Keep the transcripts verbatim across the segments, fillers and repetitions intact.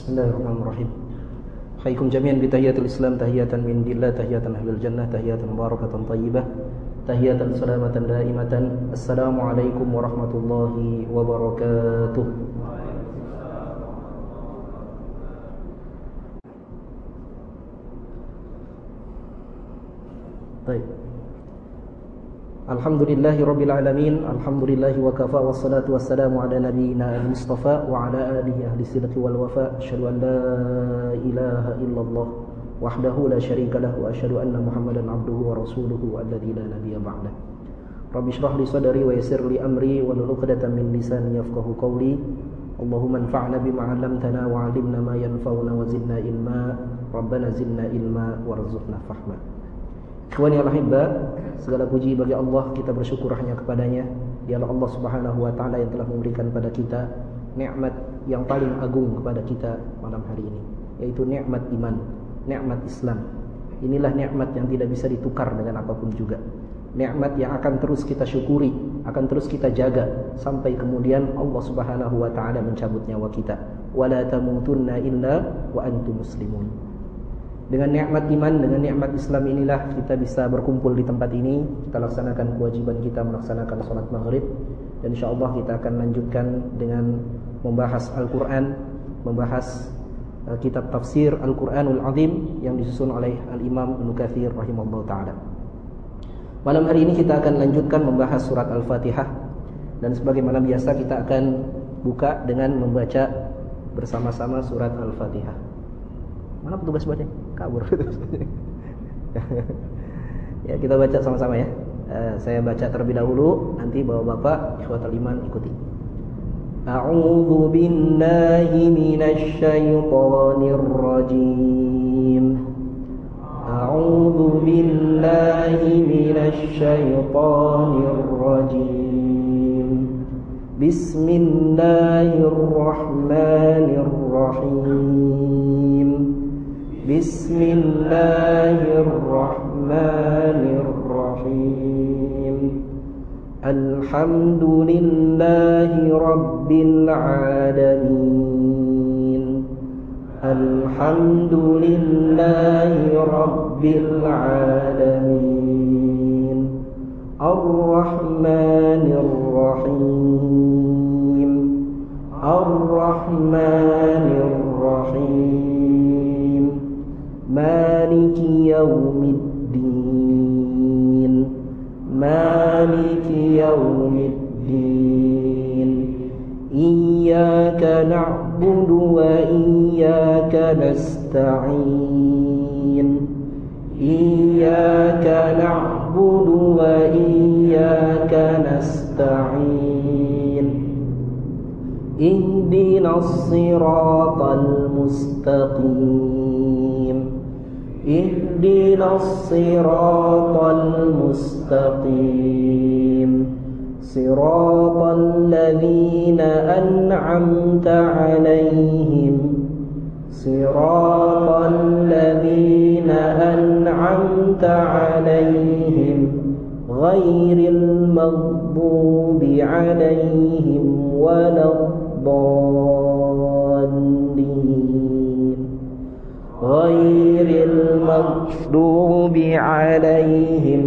Bismillahirrahmanirrahim. Hayyakum jami'an bi tahiyatil Islam, tahiyatan min indillah, tahiyatan ahlul jannah, tahiyatan mubarakatan thayyibah, tahiyatan salamatan daimatan. Assalamualaikum warahmatullahi wabarakatuh. Baik. Alhamdulillahi rabbil alamin, alhamdulillahi wa kafa, wassalatu wassalamu ala nabiyyina al-mustafa wa ala alihi ahli sidqi wal wafa. Asyhadu an la ilaha illallah wahdahu la syarika lahu wa asyhadu anna Muhammadan abduhu wa rasuluhu alladzi la nabiyya ba'dah. Rabbi shrah li sadri wa yassir li amri wa hlul 'uqdatam min lisani yafqahu qawli. Allahumma anfa'na bima 'allamtana wa 'allimna ma yanfa'una wa zidna ilma. Rabbana zidna ilma warzuqna fahma. Ikhwani al-ahibba, segala puji bagi Allah, kita bersyukur hanya kepadanya. Dialah Allah Subhanahu wa taala yang telah memberikan pada kita nikmat yang paling agung kepada kita malam hari ini, yaitu nikmat iman, nikmat Islam. Inilah nikmat yang tidak bisa ditukar dengan apapun juga. Nikmat yang akan terus kita syukuri, akan terus kita jaga sampai kemudian Allah Subhanahu wa taala mencabut nyawa kita. Wala tamutunna illa wa antum muslimun. Dengan nikmat iman, dengan nikmat Islam inilah kita bisa berkumpul di tempat ini. Kita laksanakan kewajiban kita melaksanakan salat maghrib. Dan insyaAllah kita akan lanjutkan dengan membahas Al-Quran, membahas uh, kitab tafsir Al-Quranul Azim yang disusun oleh Al-Imam Ibnu Katsir rahimahullah ta'ala. Malam hari ini kita akan lanjutkan membahas surat Al-Fatihah. Dan sebagaimana biasa kita akan buka dengan membaca bersama-sama surat Al-Fatihah. Mana petugas baca? Kabur. Ya, kita baca sama-sama ya. Uh, saya baca terlebih dahulu, nanti bapak-bapak ikhwatul iman ikuti. A'udzu billahi minasy syaithanir rajim. A'udzu billahi minasy syaithanir rajim. Bismillahirrahmanirrahim. Bismillahirrahmanirrahim. Alhamdulillahi rabbil alamin. Alhamdulillahi rabbil alamin. Ar-Rahmanir Rahim. Ar-Rahmanir Rahim. Maliki yaumiddin. Maliki yaumiddin. Iyyaka na'budu wa iyyaka nasta'in. Iyyaka na'budu wa iyyaka nasta'in. Ihdinas siratal mustaqim. Ihdinas siratal mustaqim. Siratal ladzina an'amta 'alaihim. Siratal ladzina an'amta 'alaihim ghairil maghdubi 'alaihim waladdallin. Ghairil maghdubi 'alaihim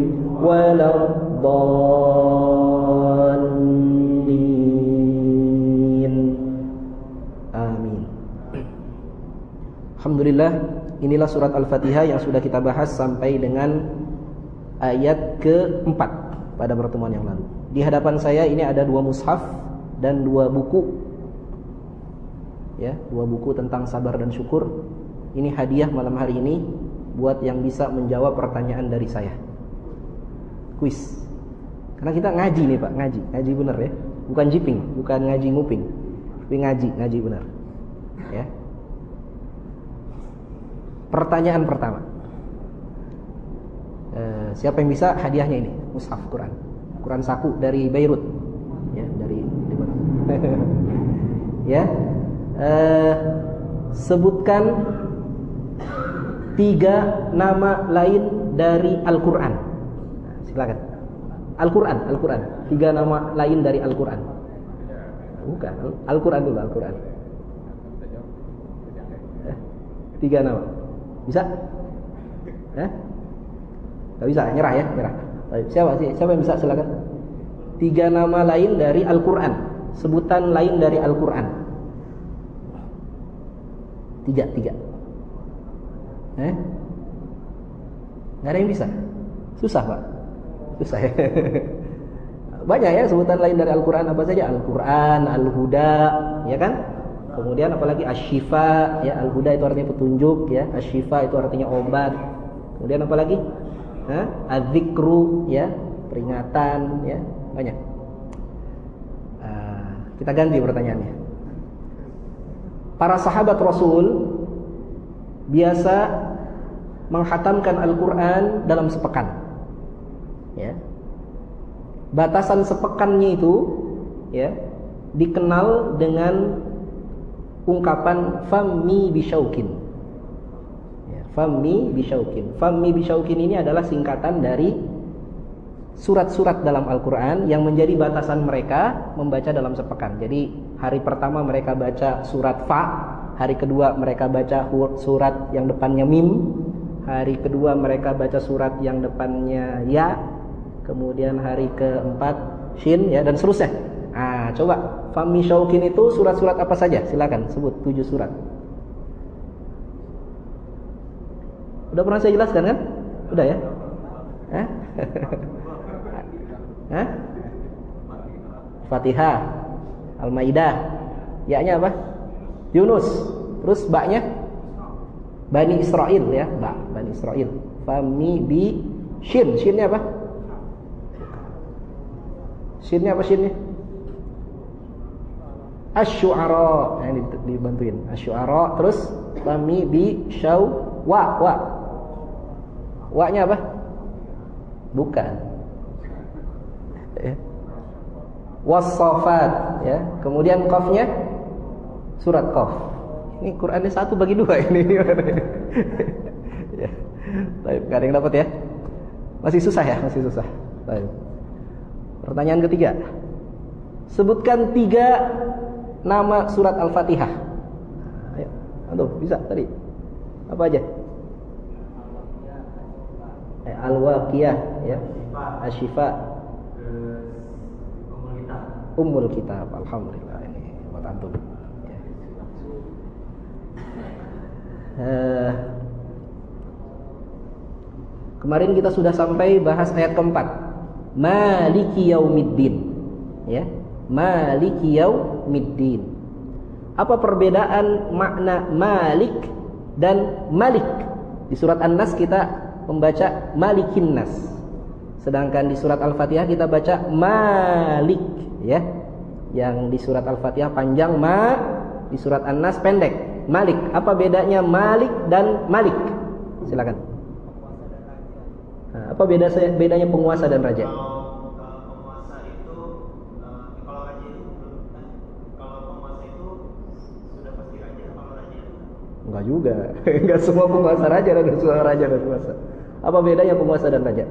waladdallin. Amin. Alhamdulillah, inilah surat Al-Fatihah yang sudah kita bahas sampai dengan ayat keempat pada pertemuan yang lalu. Di hadapan saya ini ada dua mushaf dan dua buku, ya, dua buku tentang sabar dan syukur. Ini hadiah malam hari ini buat yang bisa menjawab pertanyaan dari saya. Kuis. Karena kita ngaji nih Pak, ngaji, ngaji bener ya, bukan jiping, bukan ngaji nguping, tapi ngaji, ngaji bener, ya. Pertanyaan pertama, uh, siapa yang bisa hadiahnya ini? Mushaf Quran, Quran saku dari Beirut, ya, dari Lebanon. Ya, uh, sebutkan tiga nama lain dari Al-Quran. Nah, silakan. Al-Quran, Al-Quran. Tiga nama lain dari Al-Quran. Bukan, Al-Quran dulu, Al-Quran. Tiga nama. Bisa? Eh? Gak bisa, nyerah ya, nyerah. Baik, siapa sih? Siapa yang bisa, silakan. Tiga nama lain dari Al-Qur'an. Sebutan lain dari Al-Qur'an. Tiga, tiga. Eh? Gak ada yang bisa? Susah, Pak. Susah ya. Banyak ya sebutan lain dari Al-Qur'an, apa saja? Al-Qur'an, Al-Huda, ya kan? Kemudian apalagi Asy-Syifa, ya, Al-Huda itu artinya petunjuk, ya. Asy-Syifa itu artinya obat. Kemudian apalagi? Hah? Az-Zikru, ya, peringatan, ya, banyak. Uh, kita ganti pertanyaannya. Para sahabat Rasul biasa menghatamkan Al-Qur'an dalam sepekan. Ya. Batasan sepekannya itu, ya, dikenal dengan ungkapan fammi bisyaukin. Ya, fammi bisyaukin. Fammi bisyaukin ini adalah singkatan dari surat-surat dalam Al-Qur'an yang menjadi batasan mereka membaca dalam sepekan. Jadi hari pertama mereka baca surat Fa, hari kedua mereka baca surat yang depannya Mim, hari kedua mereka baca surat yang depannya Ya, kemudian hari keempat Shin, ya, dan seterusnya. Ah, coba fammi syaukin itu surat-surat apa saja? Silakan sebut tujuh surat. Udah pernah saya jelaskan kan? Udah ya? Hah? Hah? Fatihah, Al-Maidah. Ya-nya apa? Yunus. Terus ba-nya? Bani Israil, ya, ba, Bani Israil. Fammi bi Shin. Shinnya apa? Shinnya apa shinnya? Asy-Syu'ara. Nah, ini dibantuin. Asy-Syu'ara. Terus fammi bi syaw wa wa. Wa-nya apa? Bukan. Ya. Was-Saffat, ya. Kemudian qaf-nya surat Qaf. Ini Qur'annya satu bagi dua ini. Ya. Baik, enggak ada yang dapat ya? Masih susah ya? Masih susah. Baik. Pertanyaan ketiga. Sebutkan tiga nama surat Al-Fatihah. Ayo, aduh, bisa tadi. Apa aja? Eh, Al-Waqiyah, ya. Asy-Syifa. Ummul Kitab. Ummul Kitab. Alhamdulillah, ini buat antum. Ya. Uh, kemarin kita sudah sampai bahas ayat keempat. Maliki yaumiddin. Ya. Maliki yaumiddin. Apa perbedaan makna Malik dan Malik? Di surat An-Nas kita membaca Malikin Nas. Sedangkan di surat Al-Fatihah kita baca Malik, ya. Yang di surat Al-Fatihah panjang Ma, di surat An-Nas pendek Malik. Apa bedanya Malik dan Malik? Silakan. Nah, apa beda bedanya penguasa dan raja? Enggak juga. Enggak semua penguasa raja dan semua raja dan penguasa. Apa bedanya penguasa dan raja?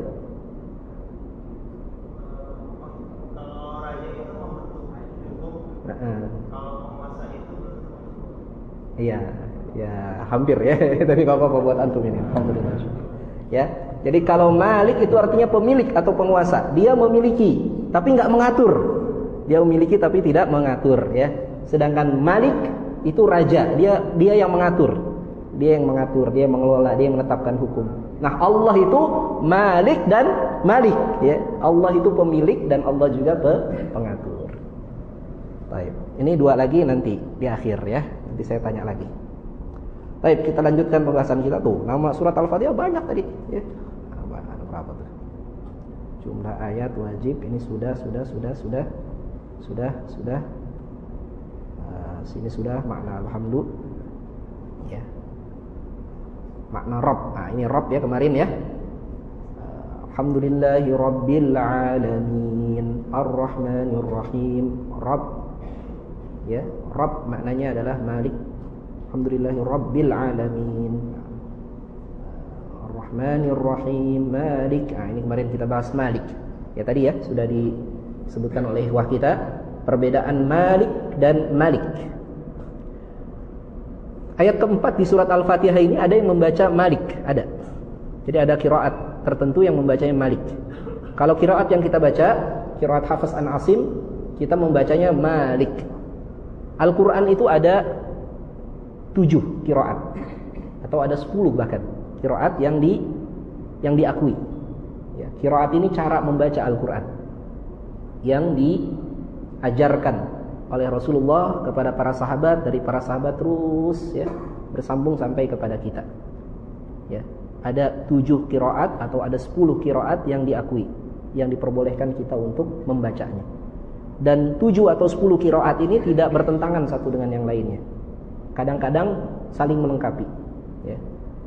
Kalau raja itu membentuk hukum. Nah, kalau penguasa itu iya, ya hampir ya. Tapi enggak apa-apa buat antum ini. Alhamdulillah. Ya. Jadi kalau Malik itu artinya pemilik atau penguasa. Dia memiliki tapi enggak mengatur. Dia memiliki tapi tidak mengatur, ya. Sedangkan Malik itu raja, dia dia yang mengatur, dia yang mengatur, dia yang mengelola, dia yang menetapkan hukum. Nah, Allah itu Malik dan Malik, ya. Allah itu pemilik dan Allah juga pengatur. Baik, ini dua lagi nanti di akhir, ya. Nanti saya tanya lagi. Baik, kita lanjutkan pembahasan kita tuh. Nama surat Al-Fatihah banyak tadi, ya. Ada berapa tuh? Jumlah ayat wajib ini sudah, sudah, sudah, sudah, sudah, sudah. Sini sudah makna alhamdulillah, ya. Makna Rabb. Nah, ini Rabb ya kemarin ya. Alhamdulillahi rabbil alamin arrahmanir rahim. Rabb, ya. Rabb maknanya adalah Malik. Alhamdulillahi rabbil alamin arrahmanir rahim Malik. Nah, ini kemarin kita bahas Malik. Ya tadi ya sudah disebutkan oleh ikhwah kita perbedaan Malik dan Malik. Ayat keempat di surat Al-Fatihah ini ada yang membaca Malik, ada. Jadi ada qiraat tertentu yang membacanya Malik. Kalau qiraat yang kita baca, qiraat Hafiz an Asim, kita membacanya Malik. Al-Quran itu ada tujuh qiraat atau ada sepuluh bahkan qiraat yang di yang diakui. Ya, qiraat ini cara membaca Al-Quran yang diajarkan oleh Rasulullah kepada para sahabat, dari para sahabat terus ya bersambung sampai kepada kita. Ya, ada tujuh qiraat atau ada sepuluh qiraat yang diakui, yang diperbolehkan kita untuk membacanya. Dan tujuh atau sepuluh qiraat ini tidak bertentangan satu dengan yang lainnya. Kadang-kadang saling melengkapi. Ya.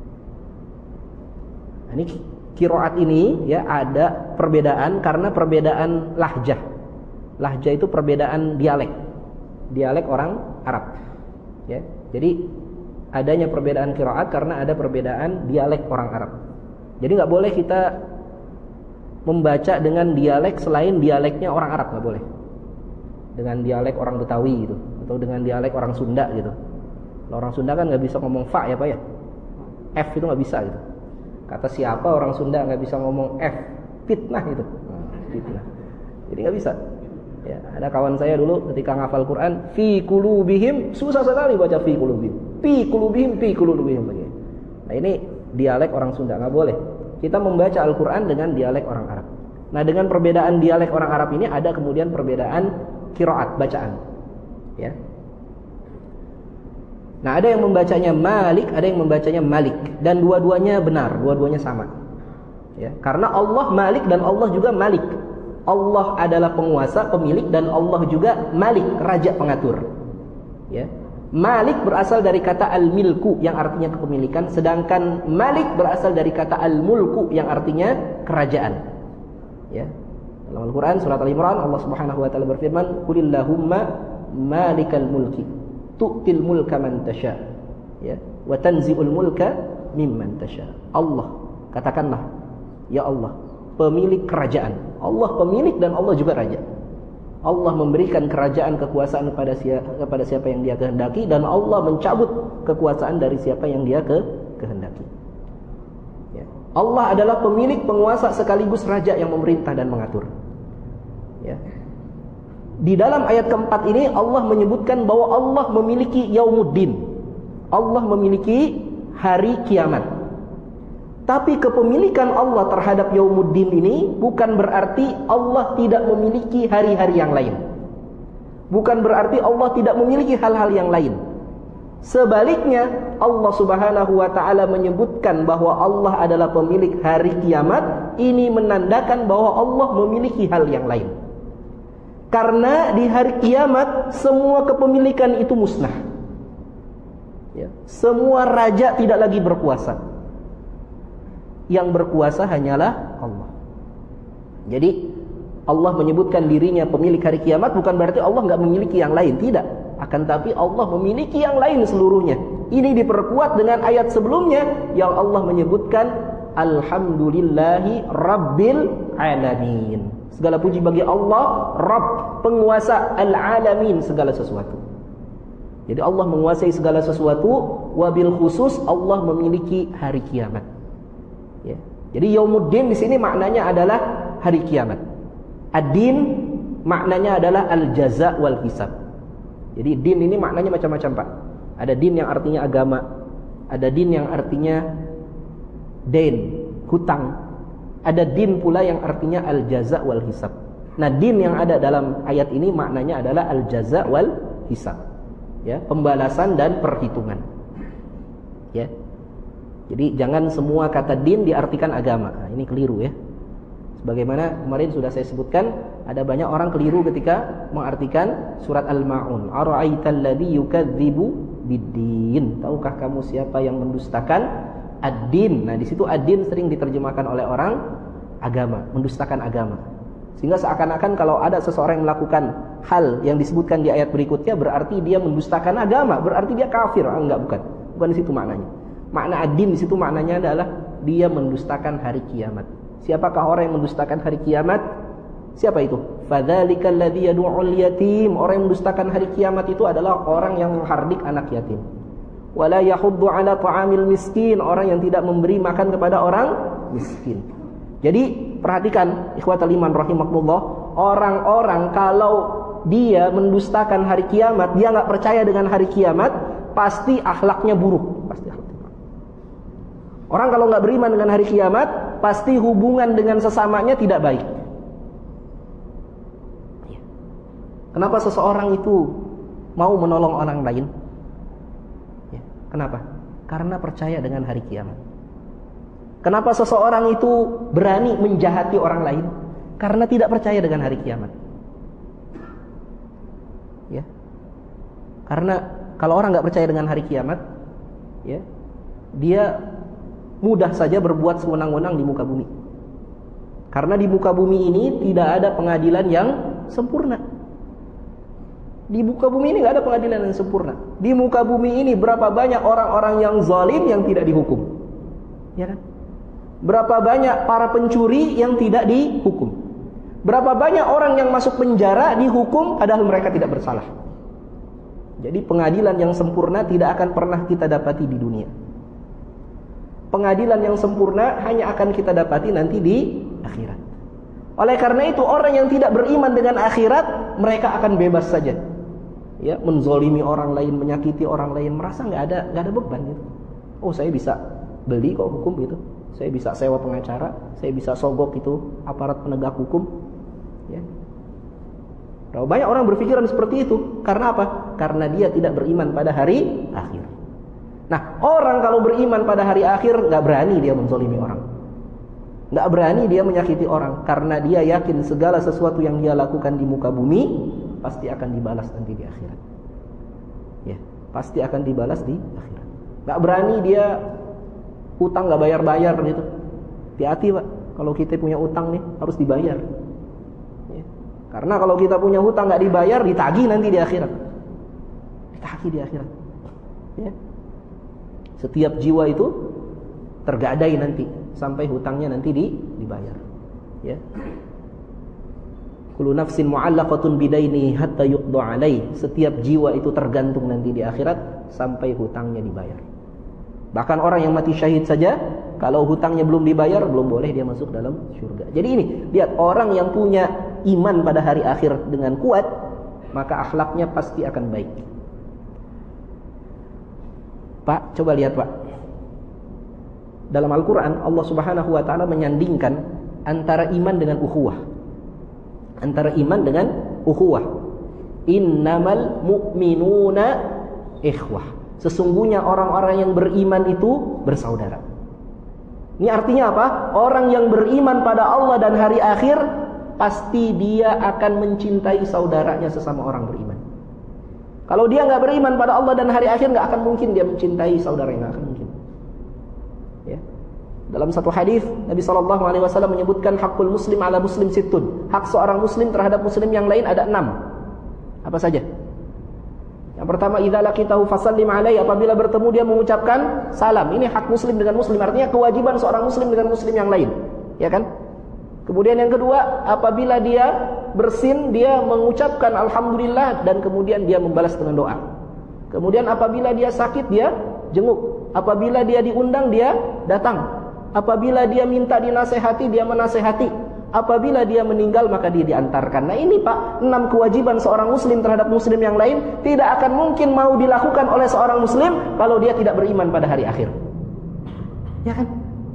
Ini qiraat ini ya ada perbedaan karena perbedaan lahjah. Lahjah itu perbedaan dialek. Dialek orang Arab. Ya. Jadi adanya perbedaan qiraat karena ada perbedaan dialek orang Arab. Jadi nggak boleh kita membaca dengan dialek selain dialeknya orang Arab, nggak boleh. Dengan dialek orang Betawi gitu, atau dengan dialek orang Sunda gitu. Kalau orang Sunda kan nggak bisa ngomong fa ya pak ya, F itu nggak bisa gitu. Kata siapa orang Sunda nggak bisa ngomong F, fitnah itu, nah, fitnah. Jadi nggak bisa. Ya, ada kawan saya dulu ketika ngafal Quran, fi qulubihim, susah sekali baca fi qulubihim, fi qulubihim, fi qulubihim begini. Nah ini dialek orang Sunda, nggak boleh. Kita membaca Al-Quran dengan dialek orang Arab. Nah dengan perbedaan dialek orang Arab ini ada kemudian perbedaan qiraat bacaan. Ya. Nah ada yang membacanya Malik, ada yang membacanya Malik, dan dua-duanya benar, dua-duanya sama. Ya, karena Allah Malik dan Allah juga Malik. Allah adalah penguasa, pemilik, dan Allah juga Malik, raja pengatur. Ya. Malik berasal dari kata al-milku yang artinya kepemilikan, sedangkan Malik berasal dari kata al-mulku yang artinya kerajaan. Ya. Dalam Al-Quran surat Al-Imran Allah Subhanahu wa taala berfirman, "Qulillahumma malikal mulki tu'til mulka man tasha." Ya, wa tanzi'ul mulka mimman tasha. Allah, katakanlah, ya Allah, pemilik kerajaan. Allah pemilik dan Allah juga raja. Allah memberikan kerajaan kekuasaan kepada siapa, kepada siapa yang Dia kehendaki, dan Allah mencabut kekuasaan dari siapa yang Dia ke, kehendaki. Ya. Allah adalah pemilik, penguasa sekaligus raja yang memerintah dan mengatur. Ya. Di dalam ayat keempat ini Allah menyebutkan bahwa Allah memiliki yaumuddin. Allah memiliki hari kiamat. Tapi kepemilikan Allah terhadap yaumuddin ini bukan berarti Allah tidak memiliki hari-hari yang lain. Bukan berarti Allah tidak memiliki hal-hal yang lain. Sebaliknya, Allah Subhanahu wa taala menyebutkan bahwa Allah adalah pemilik hari kiamat, ini menandakan bahwa Allah memiliki hal yang lain. Karena di hari kiamat semua kepemilikan itu musnah. Ya, semua raja tidak lagi berkuasa. Yang berkuasa hanyalah Allah. Jadi Allah menyebutkan dirinya pemilik hari kiamat bukan berarti Allah nggak memiliki yang lain, tidak. Akan tapi Allah memiliki yang lain seluruhnya. Ini diperkuat dengan ayat sebelumnya yang Allah menyebutkan Alhamdulillahi Rabbil Alamin. Segala puji bagi Allah, Rabb, penguasa al-alamin, segala sesuatu. Jadi Allah menguasai segala sesuatu, wabil khusus Allah memiliki hari kiamat. Ya. Jadi yaumuddin di sini maknanya adalah hari kiamat. Ad-din maknanya adalah al-jaza wal hisab. Jadi din ini maknanya macam-macam, Pak. Ada din yang artinya agama, ada din yang artinya den, hutang. Ada din pula yang artinya al-jaza wal hisab. Nah, din yang ada dalam ayat ini maknanya adalah al-jaza wal hisab. Ya, pembalasan dan perhitungan. Ya. Jadi jangan semua kata din diartikan agama. Nah, ini keliru ya. Sebagaimana kemarin sudah saya sebutkan, ada banyak orang keliru ketika mengartikan surat Al-Ma'un. Ara'aital ladzi yukadzibu bid-din. Tahukah kamu siapa yang mendustakan ad-din? Nah, di situ ad-din sering diterjemahkan oleh orang agama, mendustakan agama. Sehingga seakan-akan kalau ada seseorang yang melakukan hal yang disebutkan di ayat berikutnya berarti dia mendustakan agama, berarti dia kafir. Ah, enggak, bukan. Bukan di situ maknanya. Makna ad-din di situ maknanya adalah dia mendustakan hari kiamat. Siapakah orang yang mendustakan hari kiamat? Siapa itu? Fadzalikal ladzi yad'ul yatim. Orang yang mendustakan hari kiamat itu adalah orang yang menghardik anak yatim. wala yahuddu ala ta'amil miskin, orang yang tidak memberi makan kepada orang miskin. Jadi perhatikan ikhwatal iman rahimakumullah, orang-orang kalau dia mendustakan hari kiamat, dia enggak percaya dengan hari kiamat, pasti akhlaknya buruk, pasti akhlaknya. Orang kalau enggak beriman dengan hari kiamat, pasti hubungan dengan sesamanya tidak baik. Kenapa seseorang itu mau menolong orang lain? Ya, kenapa? Karena percaya dengan hari kiamat. Kenapa seseorang itu berani menjahati orang lain? Karena tidak percaya dengan hari kiamat. Ya. Karena kalau orang nggak percaya dengan hari kiamat, ya, dia mudah saja berbuat sewenang-wenang di muka bumi. Karena di muka bumi ini tidak ada pengadilan yang sempurna. Di muka bumi ini nggak ada pengadilan yang sempurna. Di muka bumi ini berapa banyak orang-orang yang zalim yang tidak dihukum, ya kan? Berapa banyak para pencuri yang tidak dihukum? Berapa banyak orang yang masuk penjara dihukum padahal mereka tidak bersalah? Jadi pengadilan yang sempurna tidak akan pernah kita dapati di dunia. Pengadilan yang sempurna hanya akan kita dapati nanti di akhirat. Oleh karena itu orang yang tidak beriman dengan akhirat, mereka akan bebas saja, ya, menzolimi orang lain, menyakiti orang lain, merasa nggak ada nggak ada beban gitu. Oh, saya bisa beli kok hukum gitu, saya bisa sewa pengacara, saya bisa sogok itu aparat penegak hukum, ya. Banyak orang berpikiran seperti itu. Karena apa? Karena dia tidak beriman pada hari akhir. Nah, orang kalau beriman pada hari akhir nggak berani dia menzolimi orang, nggak berani dia menyakiti orang, karena dia yakin segala sesuatu yang dia lakukan di muka bumi pasti akan dibalas nanti di akhirat. Ya, pasti akan dibalas di akhirat. Nggak berani dia utang nggak bayar-bayar gitu. Hati-hati Pak, kalau kita punya utang nih harus dibayar. Ya. Karena kalau kita punya hutang nggak dibayar, ditagih nanti di akhirat. Ditagih di akhirat. Ya. Setiap jiwa itu tergadai nanti sampai hutangnya nanti di, dibayar. Ya. Kullu nafsin mu'allaqatun bidaini hatta yuqda 'alai. Setiap jiwa itu tergantung nanti di akhirat sampai hutangnya dibayar. Bahkan orang yang mati syahid saja, kalau hutangnya belum dibayar, belum boleh dia masuk dalam surga. Jadi ini, lihat, orang yang punya iman pada hari akhir dengan kuat, maka akhlaknya pasti akan baik. Pak, coba lihat Pak. Dalam Al-Quran, Allah Subhanahu wa ta'ala menyandingkan antara iman dengan ukhuwah. Antara iman dengan ukhuwah. Innamal mu'minuna ikhwah. Sesungguhnya orang-orang yang beriman itu bersaudara. Ini artinya apa? Orang yang beriman pada Allah dan hari akhir, pasti dia akan mencintai saudaranya sesama orang beriman. Kalau dia nggak beriman pada Allah dan hari akhir, nggak akan mungkin dia mencintai saudaranya, nggak akan mungkin. Ya. Dalam satu hadis Nabi Shallallahu Alaihi Wasallam menyebutkan hakul muslim ala muslim situn. Hak seorang muslim terhadap muslim yang lain ada enam. Apa saja? Yang pertama, idza laqitahu fasallim alaihi, apabila bertemu dia mengucapkan salam. Ini hak muslim dengan muslim, artinya kewajiban seorang muslim dengan muslim yang lain, ya kan? Kemudian yang kedua, apabila dia bersin, dia mengucapkan alhamdulillah dan kemudian dia membalas dengan doa. Kemudian apabila dia sakit, dia jenguk. Apabila dia diundang, dia datang. Apabila dia minta dinasehati, dia menasehati. Apabila dia meninggal, maka dia diantarkan. Nah ini Pak, enam kewajiban seorang muslim terhadap muslim yang lain tidak akan mungkin mau dilakukan oleh seorang muslim kalau dia tidak beriman pada hari akhir. Ya kan?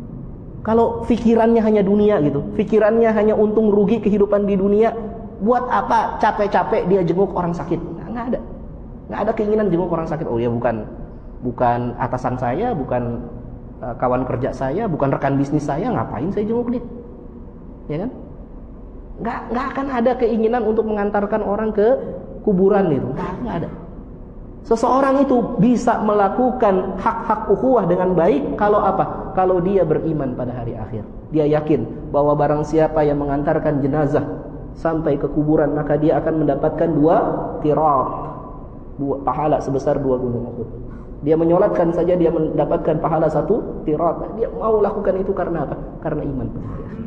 Kalau pikirannya hanya dunia gitu, pikirannya hanya untung rugi kehidupan di dunia, buat apa capek-capek dia jenguk orang sakit? Nah, nggak ada, nggak ada keinginan jenguk orang sakit. Oh ya, bukan, bukan atasan saya, bukan uh, kawan kerja saya, bukan rekan bisnis saya, ngapain saya jenguk dia? Ya kan? Nggak, nggak akan ada keinginan untuk mengantarkan orang ke kuburan itu, nggak, nggak ada. Seseorang itu bisa melakukan hak-hak ukhuwah dengan baik kalau apa? Kalau dia beriman pada hari akhir. Dia yakin bahwa barang siapa yang mengantarkan jenazah sampai ke kuburan, maka dia akan mendapatkan dua qirat, dua pahala sebesar dua gunung Uhud. Dia menyolatkan saja dia mendapatkan pahala satu qirat. Dia mau lakukan itu karena apa? Karena iman pada hari akhir.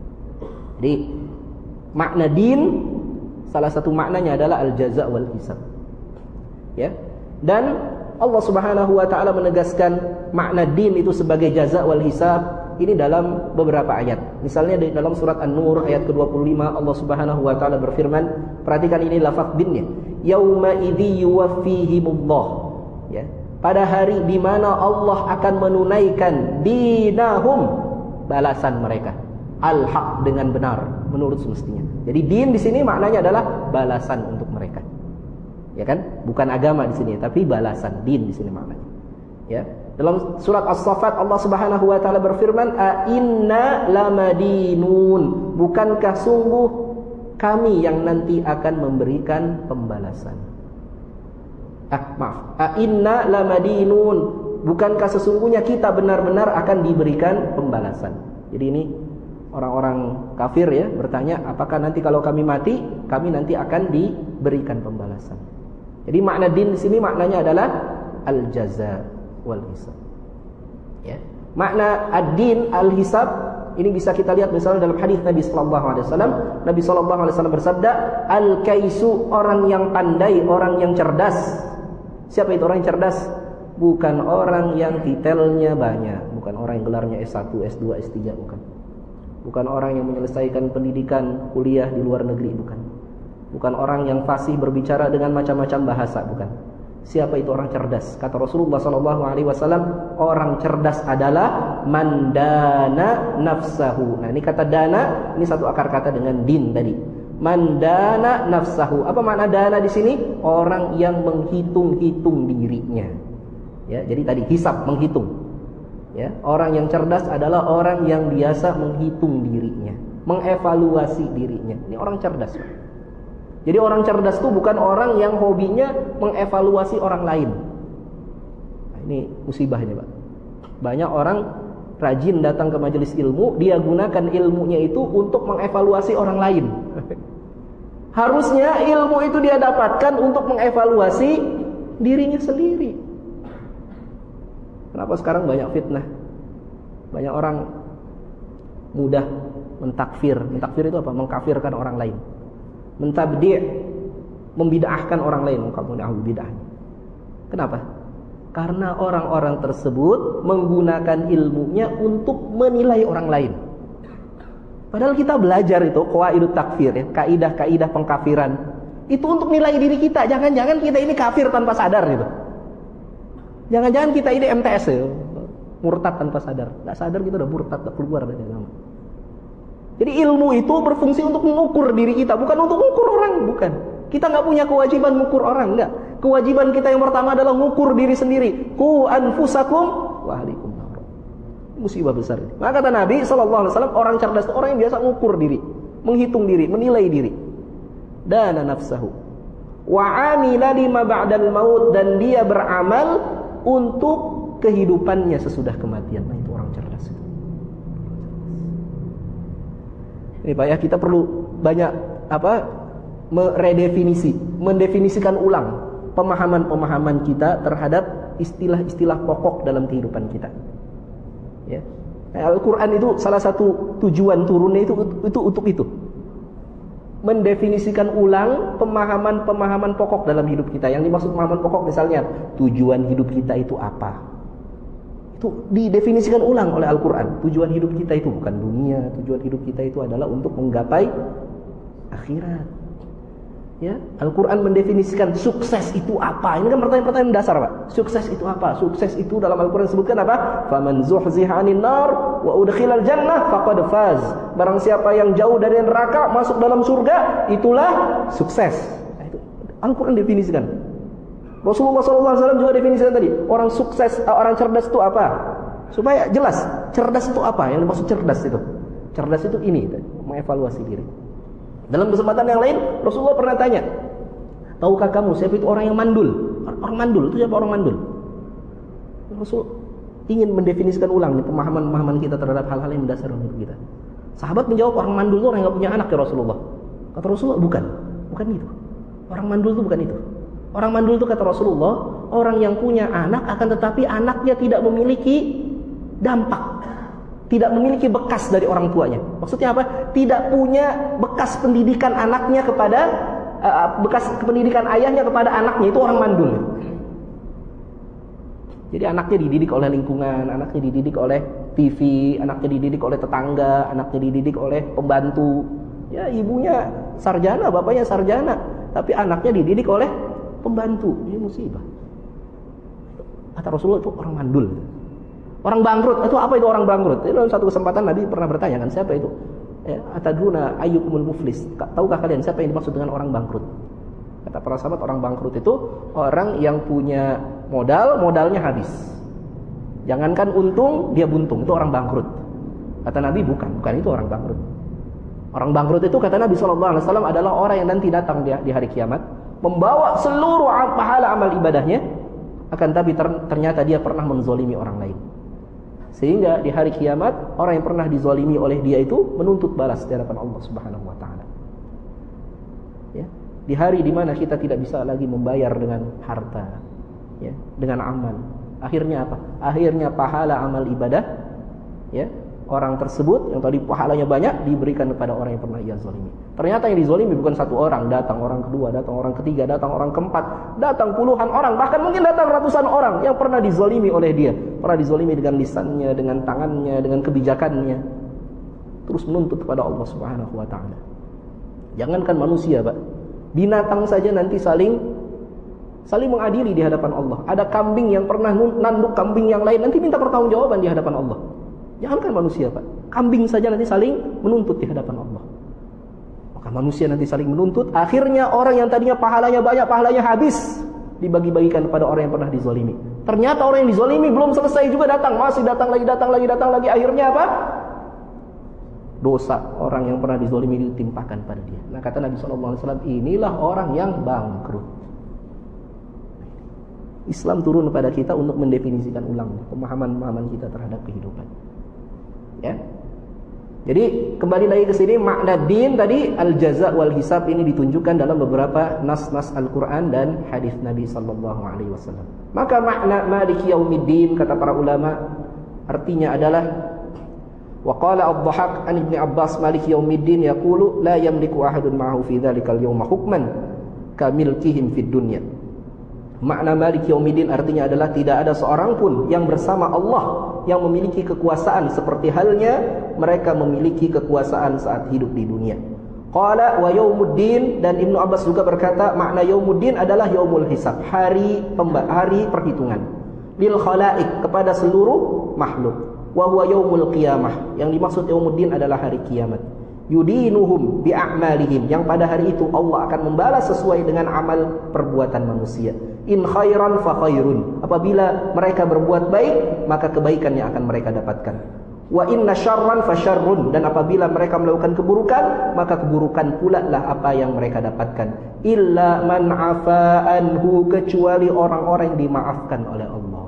Jadi makna din, salah satu maknanya adalah al-jaza' wal hisab. Ya. Dan Allah Subhanahu wa taala menegaskan makna din itu sebagai jaza wal hisab ini dalam beberapa ayat. Misalnya di dalam surat An-Nur ayat ke dua puluh lima Allah Subhanahu wa taala berfirman, perhatikan ini lafaz dinnya. Yauma idzi yuwaffihimullah. Ya. Pada hari di mana Allah akan menunaikan dinahum, balasan mereka. Al-haq, dengan benar menurut semestinya. Jadi din di sini maknanya adalah balasan untuk mereka. Ya kan? Bukan agama di sini, tapi balasan. Din di sini maknanya. Ya. Dalam surat As-Saffat Allah Subhanahu wa taala berfirman, "A inna lamadinun." Bukankah sungguh kami yang nanti akan memberikan pembalasan. Ah, maaf. "A inna lamadinun." Bukankah sesungguhnya kita benar-benar akan diberikan pembalasan. Jadi ini orang-orang kafir ya bertanya, apakah nanti kalau kami mati, kami nanti akan diberikan pembalasan. Jadi makna din di sini maknanya adalah al-jaza wal hisab. Ya. Makna ad-din al-hisab ini bisa kita lihat misalnya dalam hadis Nabi sallallahu alaihi wasallam. Nabi sallallahu alaihi wasallam bersabda, al-kaisu, orang yang pandai, orang yang cerdas. Siapa itu orang yang cerdas? Bukan orang yang titelnya banyak, bukan orang yang gelarnya S satu, S dua, S tiga, bukan. Bukan orang yang menyelesaikan pendidikan kuliah di luar negeri, bukan. Bukan orang yang fasih berbicara dengan macam-macam bahasa, bukan. Siapa itu orang cerdas? Kata Rasulullah sallallahu alaihi wasallam, orang cerdas adalah mandana nafsahu. Nah, ini kata dana, ini satu akar kata dengan din tadi. Mandana nafsahu. Apa makna dana di sini? Orang yang menghitung-hitung dirinya. Ya, jadi tadi hisab, menghitung. Ya, orang yang cerdas adalah orang yang biasa menghitung dirinya, mengevaluasi dirinya. Ini orang cerdas. Jadi orang cerdas itu bukan orang yang hobinya mengevaluasi orang lain. Nah, ini musibah ini, Pak. Banyak orang rajin datang ke majelis ilmu, dia gunakan ilmunya itu untuk mengevaluasi orang lain. Harusnya ilmu itu dia dapatkan untuk mengevaluasi dirinya sendiri. Kenapa sekarang banyak fitnah? Banyak orang mudah mentakfir. Mentakfir itu apa? Mengkafirkan orang lain. Mentabdi', membid'ahkan orang lain. Kamu ahli bid'ah. Kenapa? Karena orang-orang tersebut menggunakan ilmunya untuk menilai orang lain. Padahal kita belajar itu qawaidut takfir, ya, kaidah-kaidah pengkafiran. Itu untuk nilai diri kita. Jangan-jangan kita ini kafir tanpa sadar gitu. Jangan-jangan kita ini M T S ya, murtad tanpa sadar. Gak sadar kita udah murtad, udah keluar dari agama. Jadi ilmu itu berfungsi untuk mengukur diri kita, bukan untuk mengukur orang, bukan. Kita gak punya kewajiban mengukur orang, enggak. Kewajiban kita yang pertama adalah mengukur diri sendiri. Qu anfusakum wa ahlikum nar. Musibah besar ini. Maka kata Nabi sallallahu alaihi wasallam, orang cerdas itu orang yang biasa mengukur diri, menghitung diri, menilai diri. Dana nafsahu wa amila lima ba'dal maut, dan dia beramal untuk kehidupannya sesudah kematian. Nah, itu orang cerdas itu. Ini Pak ya, kita perlu banyak apa meredefinisi, mendefinisikan ulang pemahaman-pemahaman kita terhadap istilah-istilah pokok dalam kehidupan kita. Ya. Nah, Al-Qur'an itu salah satu tujuan turunnya itu itu untuk itu. Mendefinisikan ulang pemahaman-pemahaman pokok dalam hidup kita. Yang dimaksud pemahaman pokok misalnya tujuan hidup kita itu apa? Itu didefinisikan ulang oleh Al-Qur'an. Tujuan hidup kita itu bukan dunia, tujuan hidup kita itu adalah untuk menggapai akhirat. Ya, Al-Qur'an mendefinisikan sukses itu apa? Ini kan pertanyaan-pertanyaan dasar, Pak. Sukses itu apa? Sukses itu dalam Al-Qur'an disebutkan apa? Faman zuhziha 'anil nar wa udkhilal jannah faqad faz. Barang siapa yang jauh dari neraka masuk dalam surga, itulah sukses. Nah, itu Al-Qur'an definisikan. Rasulullah sallallahu alaihi wasallam juga definisikan tadi. Orang sukses, orang cerdas itu apa? Supaya jelas, cerdas itu apa? Yang dimaksud cerdas itu. Cerdas itu ini, mengevaluasi diri. Dalam kesempatan yang lain, Rasulullah pernah tanya, tahukah kamu siapa itu orang yang mandul? Orang mandul itu siapa orang mandul? Rasul ingin mendefinisikan ulang nih pemahaman-pemahaman kita terhadap hal-hal yang mendasar hidup kita. Sahabat menjawab, orang mandul itu orang yang gak punya anak ya Rasulullah. Kata Rasulullah, bukan, bukan itu. Orang mandul itu bukan itu. Orang mandul itu kata Rasulullah, orang yang punya anak akan tetapi anaknya tidak memiliki dampak, tidak memiliki bekas dari orang tuanya. Maksudnya apa? Tidak punya bekas pendidikan anaknya kepada uh, bekas pendidikan ayahnya kepada anaknya, itu orang mandul. Jadi anaknya dididik oleh lingkungan, anaknya dididik oleh T V, anaknya dididik oleh tetangga, anaknya dididik oleh pembantu. Ya ibunya sarjana, bapaknya sarjana, tapi anaknya dididik oleh pembantu. Ini musibah. Kata Rasulullah itu orang mandul. Orang bangkrut, itu apa itu orang bangkrut? Dalam satu kesempatan Nabi pernah bertanya kan, siapa itu? Ya, atadruna ayyukumul muflis? Tahukah kalian siapa yang dimaksud dengan orang bangkrut? Kata para sahabat, orang bangkrut itu orang yang punya modal, modalnya habis. Jangankan untung, dia buntung, itu orang bangkrut. Kata Nabi, bukan, bukan itu orang bangkrut. Orang bangkrut itu kata Nabi shallallahu alaihi wasallam adalah orang yang nanti datang di, di hari kiamat, membawa seluruh pahala amal ibadahnya, akan tapi ternyata dia pernah menzalimi orang lain. Sehingga di hari kiamat orang yang pernah dizalimi oleh dia itu menuntut balas di hadapan Allah Subhanahu wa taala. Ya, di hari di mana kita tidak bisa lagi membayar dengan harta, ya, dengan amal. Akhirnya apa? Akhirnya pahala amal ibadah, ya, orang tersebut yang tadi pahalanya banyak diberikan kepada orang yang pernah ia zalimi. Ternyata yang dizalimi bukan satu orang, datang orang kedua, datang orang ketiga, datang orang keempat, datang puluhan orang, bahkan mungkin datang ratusan orang yang pernah dizalimi oleh dia. Pernah dizalimi dengan lisannya, dengan tangannya, dengan kebijakannya. Terus menuntut kepada Allah Subhanahu wa taala. Jangankan manusia, Pak. Binatang saja nanti saling saling mengadili di hadapan Allah. Ada kambing yang pernah nanduk kambing yang lain, nanti minta pertanggungjawaban di hadapan Allah. Jangankan manusia, Pak. Kambing saja nanti saling menuntut di hadapan Allah. Maka manusia nanti saling menuntut. Akhirnya orang yang tadinya pahalanya banyak, pahalanya habis, dibagi-bagikan kepada orang yang pernah dizalimi. Ternyata orang yang dizalimi belum selesai juga datang, masih datang lagi, datang lagi, datang lagi. Akhirnya apa? Dosa orang yang pernah dizalimi ditimpakan pada dia. Nah, kata Nabi shallallahu alaihi wasallam, inilah orang yang bangkrut. Islam turun kepada kita untuk mendefinisikan ulang pemahaman-pemahaman kita terhadap kehidupan. Ya. Jadi kembali lagi ke sini, makna din tadi al-jaza wal hisab ini ditunjukkan dalam beberapa nas-nas Al-Qur'an dan hadis Nabi sallallahu alaihi wasallam. Maka makna maliki yaumiddin kata para ulama artinya adalah wa qala ad-Dhahhak an Ibnu Abbas maliki yaumiddin yaqulu la yamliku ahadun ma'ahu fi dzalikal yawma hukman kamilkihim fid dunya. Makna maliki yaumiddin artinya adalah tidak ada seorang pun yang bersama Allah yang memiliki kekuasaan seperti halnya mereka memiliki kekuasaan saat hidup di dunia. Qala wa yaumuddin, dan Ibnu Abbas juga berkata makna yaumuddin adalah yaumul hisab, hari pemba- hari perhitungan. Lil khalaik, kepada seluruh makhluk. Wa huwa yaumul qiyamah, yang dimaksud yaumuddin adalah hari kiamat. Yudinuhum bi'a'malihim, yang pada hari itu Allah akan membalas sesuai dengan amal perbuatan manusia. In khairan fa khairun, apabila mereka berbuat baik maka kebaikan yang akan mereka dapatkan. Wa inna syarran fa syarrun, dan apabila mereka melakukan keburukan maka keburukan pula lah apa yang mereka dapatkan. Illa man afa anhu, kecuali orang-orang yang dimaafkan oleh Allah.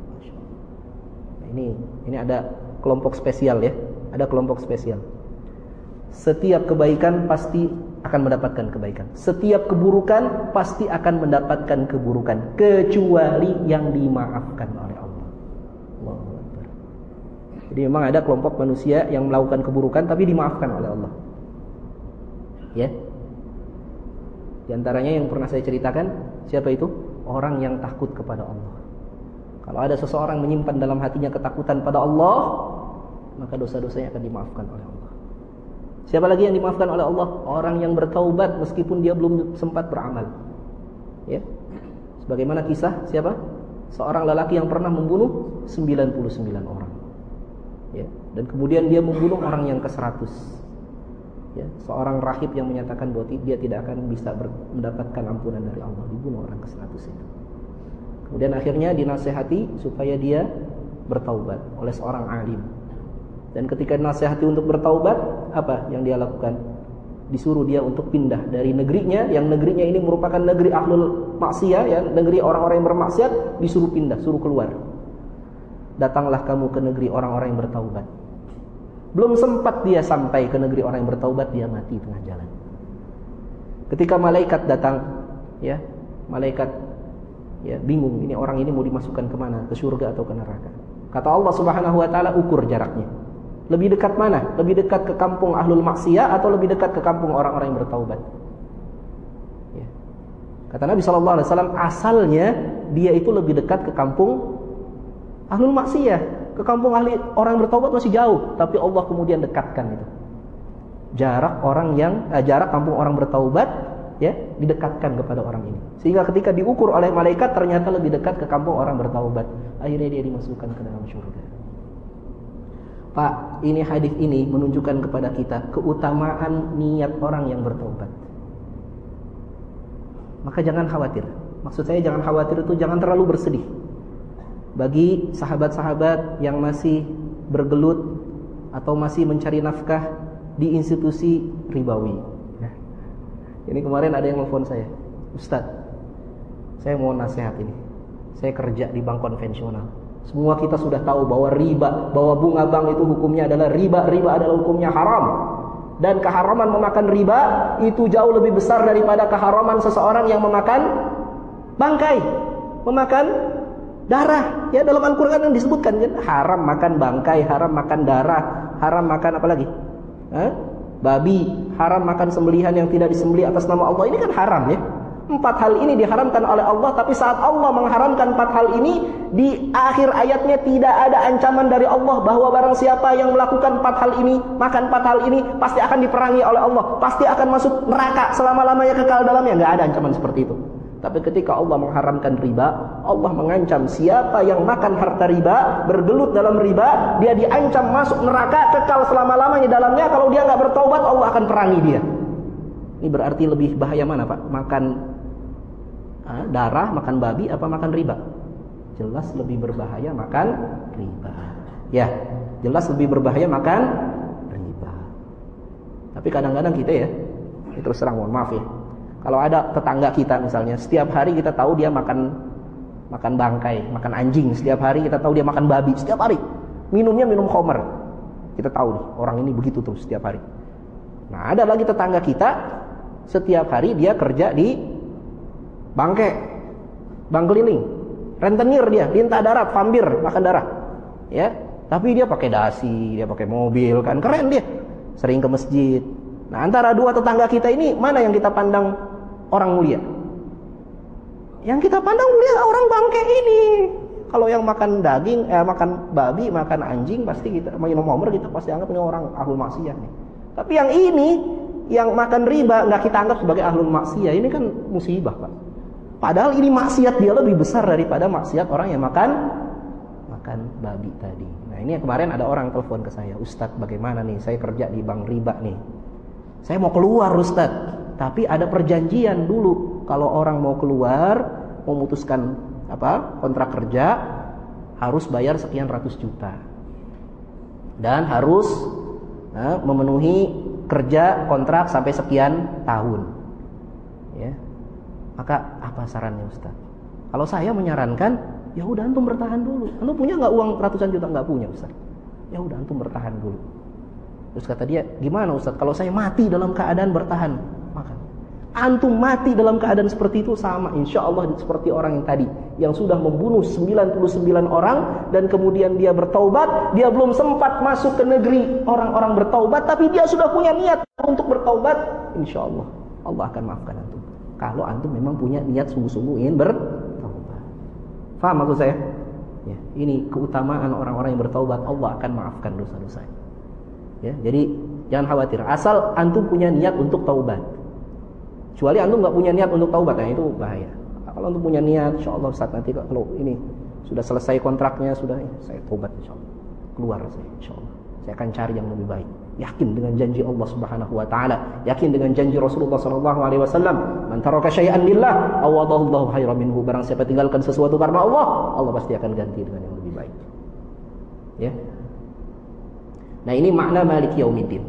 Nah, ini ini ada kelompok spesial ya, ada kelompok spesial. Setiap kebaikan pasti akan mendapatkan kebaikan. Setiap keburukan pasti akan mendapatkan keburukan, kecuali yang dimaafkan oleh Allah. Allahu Akbar. Jadi memang ada kelompok manusia yang melakukan keburukan tapi dimaafkan oleh Allah. Ya. Di antaranya yang pernah saya ceritakan, siapa itu? Orang yang takut kepada Allah. Kalau ada seseorang menyimpan dalam hatinya ketakutan pada Allah, maka dosa-dosanya akan dimaafkan oleh Allah. Siapa lagi yang dimaafkan oleh Allah? Orang yang bertaubat meskipun dia belum sempat beramal. Ya. Sebagaimana kisah siapa? Seorang lelaki yang pernah membunuh sembilan puluh sembilan orang. Ya. Dan kemudian dia membunuh orang yang ke seratus. Ya. Seorang rahib yang menyatakan bahwa dia tidak akan bisa mendapatkan ampunan dari Allah, dibunuh orang ke seratus itu. Kemudian akhirnya dinasihati supaya dia bertaubat oleh seorang alim. Dan ketika dinasihati untuk bertaubat, apa yang dia lakukan? Disuruh dia untuk pindah dari negerinya, yang negerinya ini merupakan negeri ahlul maksiyah, ya, negeri orang-orang yang bermaksiat, disuruh pindah, suruh keluar. Datanglah kamu ke negeri orang-orang yang bertaubat. Belum sempat dia sampai ke negeri orang yang bertaubat, dia mati tengah jalan. Ketika malaikat datang, ya, malaikat ya bingung, ini orang ini mau dimasukkan kemana? Ke surga atau ke neraka? Kata Allah Subhanahu wa taala, ukur jaraknya. Lebih dekat mana? Lebih dekat ke kampung ahlul maksiyah atau lebih dekat ke kampung orang-orang yang bertaubat? Ya. Kata Nabi shallallahu alaihi wasallam, asalnya dia itu lebih dekat ke kampung Ahlul maksiyah, ke kampung ahli orang bertaubat masih jauh, tapi Allah kemudian dekatkan itu. Jarak orang yang eh, jarak kampung orang bertaubat ya didekatkan kepada orang ini. Sehingga ketika diukur oleh malaikat ternyata lebih dekat ke kampung orang bertaubat. Akhirnya dia dimasukkan ke dalam surga. Pak, ini hadis ini menunjukkan kepada kita keutamaan niat orang yang bertaubat. Maka jangan khawatir. Maksud saya jangan khawatir itu jangan terlalu bersedih. Bagi sahabat-sahabat yang masih bergelut atau masih mencari nafkah di institusi ribawi. Ini kemarin ada yang nelfon saya, Ustaz, saya mau nasihat ini. Saya kerja di bank konvensional. Semua kita sudah tahu bahwa riba, bahwa bunga bank itu hukumnya adalah riba, riba adalah hukumnya haram. Dan keharaman memakan riba itu jauh lebih besar daripada keharaman seseorang yang memakan bangkai, memakan darah. Ya, dalam Al-Qur'an yang disebutkan kan, haram makan bangkai, haram makan darah, haram makan apa lagi? Hah? Babi, haram makan sembelihan yang tidak disembelih atas nama Allah. Ini kan haram ya. Empat hal ini diharamkan oleh Allah, tapi saat Allah mengharamkan empat hal ini, di akhir ayatnya tidak ada ancaman dari Allah bahwa barang siapa yang melakukan empat hal ini, makan empat hal ini, pasti akan diperangi oleh Allah, pasti akan masuk neraka selama-lamanya kekal dalamnya. Nggak ada ancaman seperti itu. Tapi ketika Allah mengharamkan riba, Allah mengancam siapa yang makan harta riba, bergelut dalam riba, dia diancam masuk neraka kekal selama-lamanya dalamnya. Kalau dia nggak bertaubat, Allah akan perangi dia. Ini berarti lebih bahaya mana Pak? Makan ah, darah, makan babi, apa makan riba? Jelas lebih berbahaya makan riba. Ya, jelas lebih berbahaya makan riba. Tapi kadang-kadang kita ya, ini terus terang mohon maaf ya, kalau ada tetangga kita misalnya, setiap hari kita tahu dia makan makan bangkai, makan anjing, setiap hari kita tahu dia makan babi, setiap hari. Minumnya minum khamar. Kita tahu nih, orang ini begitu terus setiap hari. Nah, ada lagi tetangga kita, setiap hari dia kerja di bangkai, bank keliling, rentenir dia, lintah darat, fambir, makan darah. Ya, tapi dia pakai dasi, dia pakai mobil, kan keren dia. Sering ke masjid. Nah, antara dua tetangga kita ini, mana yang kita pandang orang mulia? Yang kita pandang mulia orang bangkai ini. Kalau yang makan daging, eh, makan babi, makan anjing, pasti kita minum khamr, kita pasti anggap ini orang ahlul maksiyah nih. Tapi yang ini, yang makan riba, nggak kita anggap sebagai ahlul maksiyah. Ini kan musibah Pak. Padahal ini maksiat dia lebih besar daripada maksiat orang yang makan makan babi tadi. Nah, ini kemarin ada orang telepon ke saya, Ustadz bagaimana nih, saya kerja di bank riba nih. Saya mau keluar Ustadz, tapi ada perjanjian dulu. Kalau orang mau keluar, memutuskan apa kontrak kerja, harus bayar sekian ratus juta. Dan harus nah, memenuhi kerja kontrak sampai sekian tahun. Ya. Maka apa sarannya Ustaz? Kalau saya menyarankan, ya udah antum bertahan dulu. Antum punya nggak uang ratusan juta? Nggak punya Ustaz. Ya udah antum bertahan dulu. Terus kata dia, gimana Ustaz? Kalau saya mati dalam keadaan bertahan, maka antum mati dalam keadaan seperti itu sama, insya Allah seperti orang yang tadi, yang sudah membunuh sembilan puluh sembilan orang dan kemudian dia bertaubat. Dia belum sempat masuk ke negeri orang-orang bertaubat, tapi dia sudah punya niat untuk bertaubat. Insya Allah Allah akan maafkan antum kalau antum memang punya niat sungguh-sungguh ingin bertaubat. Faham maksud saya? Ya, ini keutamaan orang-orang yang bertaubat. Allah akan maafkan dosa-dosa. Ya, jadi jangan khawatir, asal antum punya niat untuk taubat. Kecuali antum nggak punya niat untuk taubat, nah itu bahaya. Kalau antum punya niat, insya Allah saat nanti kalau ini sudah selesai kontraknya, sudah saya taubat insya Allah, keluar saya, insya Allah saya akan cari yang lebih baik. Yakin dengan janji Allah Subhanahu Wa Taala, yakin dengan janji Rasulullah Sallallahu Alaihi Wasallam, man taraka syai'an lillah, awadhahu Allahu khairan minhu. Barang siapa tinggalkan sesuatu karena Allah, Allah pasti akan ganti dengan yang lebih baik. Ya. Nah, ini makna Maliki Yaumiddin.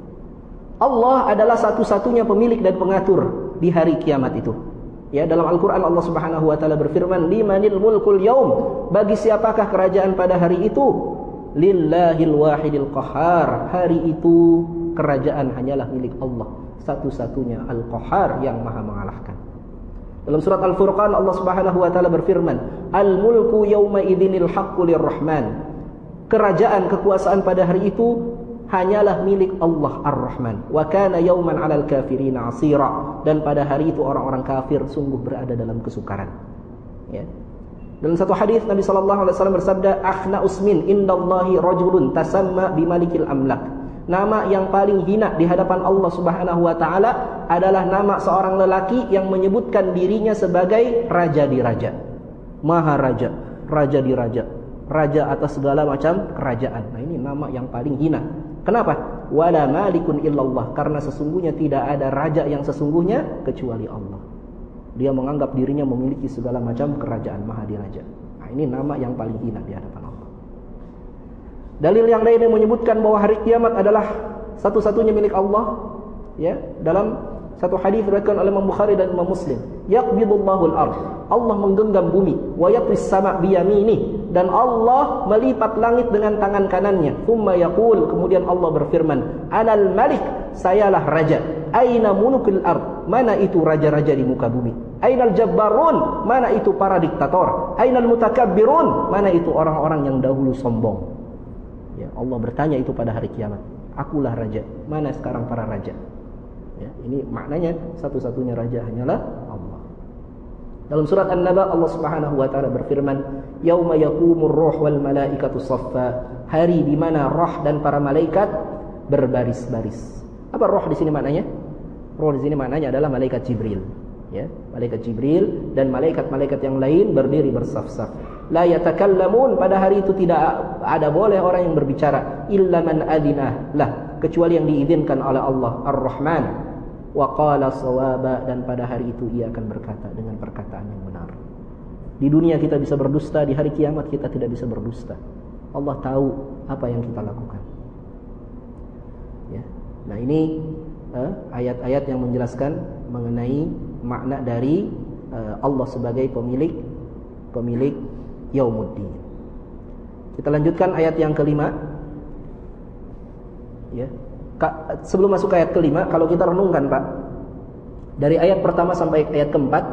Allah adalah satu-satunya pemilik dan pengatur di hari kiamat itu. Ya, dalam Al-Qur'an Allah Subhanahu wa taala berfirman, "Limanil mulkul yaum?" Bagi siapakah kerajaan pada hari itu? Lillahil wahidil qahhar. Hari itu kerajaan hanyalah milik Allah, satu-satunya Al-Qahhar yang Maha mengalahkan. Dalam surat Al-Furqan Allah Subhanahu wa taala berfirman, "Al-mulku yauma idzinil haqqu lirrahman." Kerajaan, kekuasaan pada hari itu hanyalah milik Allah Ar-Rahman. Wa kana yauman 'alal kafirina 'asira. Dan pada hari itu orang-orang kafir sungguh berada dalam kesukaran. Ya. Dalam satu hadis Nabi sallallahu alaihi wasallam bersabda, "Akhna usmin indallahi rajulun tasamma bimalikil amlak." Nama yang paling hina di hadapan Allah Subhanahu wa taala adalah nama seorang lelaki yang menyebutkan dirinya sebagai raja di raja. Maharaja, raja di raja, raja atas segala macam kerajaan. Nah, ini nama yang paling hina. Kenapa? Wala malikun illallah, karena sesungguhnya tidak ada raja yang sesungguhnya kecuali Allah. Dia menganggap dirinya memiliki segala macam kerajaan, maha diraja. Nah, ini nama yang paling hina di hadapan Allah. Dalil yang lain yang menyebutkan bahwa hari kiamat adalah satu-satunya milik Allah, ya, dalam satu hadis diriwayatkan oleh Imam Bukhari dan Imam Muslim, yaqbidullahu al-ard, Allah menggenggam bumi, wa yatwis sama' biyamini, dan Allah melipat langit dengan tangan kanannya. Tsumma yaqul, kemudian Allah berfirman, anal malik, sayalah raja. Aina mulukul ard, mana itu raja-raja di muka bumi. Ainal jabbarun, mana itu para diktator. Ainal mutakabbirun, mana itu orang-orang yang dahulu sombong. Ya, Allah bertanya itu pada hari kiamat. Akulah raja, mana sekarang para raja? Ya, ini maknanya satu-satunya raja hanyalah Allah. Dalam surat An-Naba Allah Subhanahu wa taala berfirman, "Yauma yaqumur ruh wal malaikatu shaffa." Hari di mana roh dan para malaikat berbaris-baris. Apa roh di sini maknanya? Roh di sini maknanya adalah malaikat Jibril, ya, malaikat Jibril dan malaikat-malaikat yang lain berdiri bersaf-saf. La yatakallamun, pada hari itu tidak ada boleh orang yang berbicara, illa man adinah lah, kecuali yang diizinkan oleh Allah Ar-Rahman. Wa qala shawaba, dan pada hari itu ia akan berkata dengan perkataan yang benar. Di dunia kita bisa berdusta, di hari kiamat kita tidak bisa berdusta. Allah tahu apa yang kita lakukan. Ya. Nah, ini eh, ayat-ayat yang menjelaskan mengenai makna dari eh, Allah sebagai pemilik pemilik Yaumuddin. Kita lanjutkan ayat yang kelima. Ya. Sebelum masuk ke ayat kelima, kalau kita renungkan, Pak, dari ayat pertama sampai ayat keempat,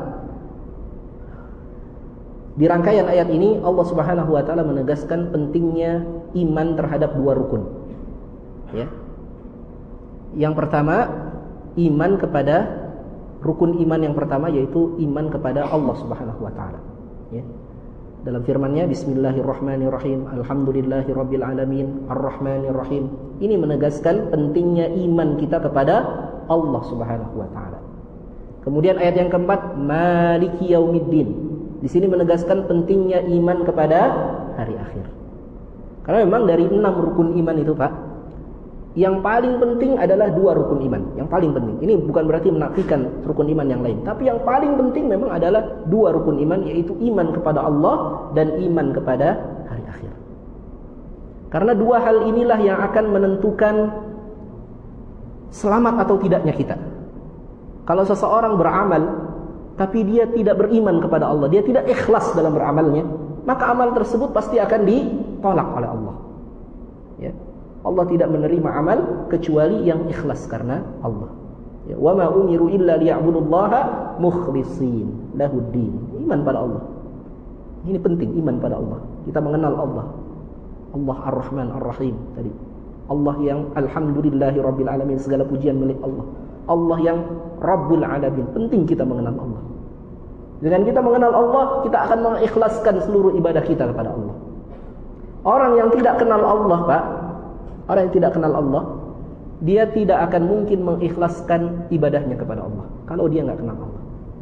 di rangkaian ayat ini Allah Subhanahu wa taala menegaskan pentingnya iman terhadap dua rukun. Ya. Yang pertama, iman kepada rukun iman yang pertama, yaitu iman kepada Allah Subhanahu wa taala. Ya. Dalam firman-Nya, Bismillahirrahmanirrahim, Alhamdulillahirabbil alamin, Arrahmanirrahim. Ini menegaskan pentingnya iman kita kepada Allah Subhanahu wa taala. Kemudian ayat yang keempat, Maliki yaumiddin. Di sini menegaskan pentingnya iman kepada hari akhir. Karena memang dari enam rukun iman itu, Pak, yang paling penting adalah dua rukun iman. Yang paling penting. Ini bukan berarti menafikan rukun iman yang lain, tapi yang paling penting memang adalah dua rukun iman, yaitu iman kepada Allah dan iman kepada hari akhir. Karena dua hal inilah yang akan menentukan selamat atau tidaknya kita. Kalau seseorang beramal tapi dia tidak beriman kepada Allah, dia tidak ikhlas dalam beramalnya, maka amal tersebut pasti akan ditolak oleh Allah. Ya. Allah tidak menerima amal kecuali yang ikhlas karena Allah. Ya, wa ma umiru illa liya'budullaha mukhlishin lahuddin. Iman pada Allah. Ini penting, iman pada Allah. Kita mengenal Allah. Allah Ar-Rahman Ar-Rahim tadi. Allah yang alhamdulillahirabbil alamin, segala pujian milik Allah. Allah yang Rabbul Alamin. Penting kita mengenal Allah. Dengan kita mengenal Allah, kita akan mengikhlaskan seluruh ibadah kita kepada Allah. Orang yang tidak kenal Allah, Pak, orang yang tidak kenal Allah, dia tidak akan mungkin mengikhlaskan ibadahnya kepada Allah kalau dia nggak kenal Allah.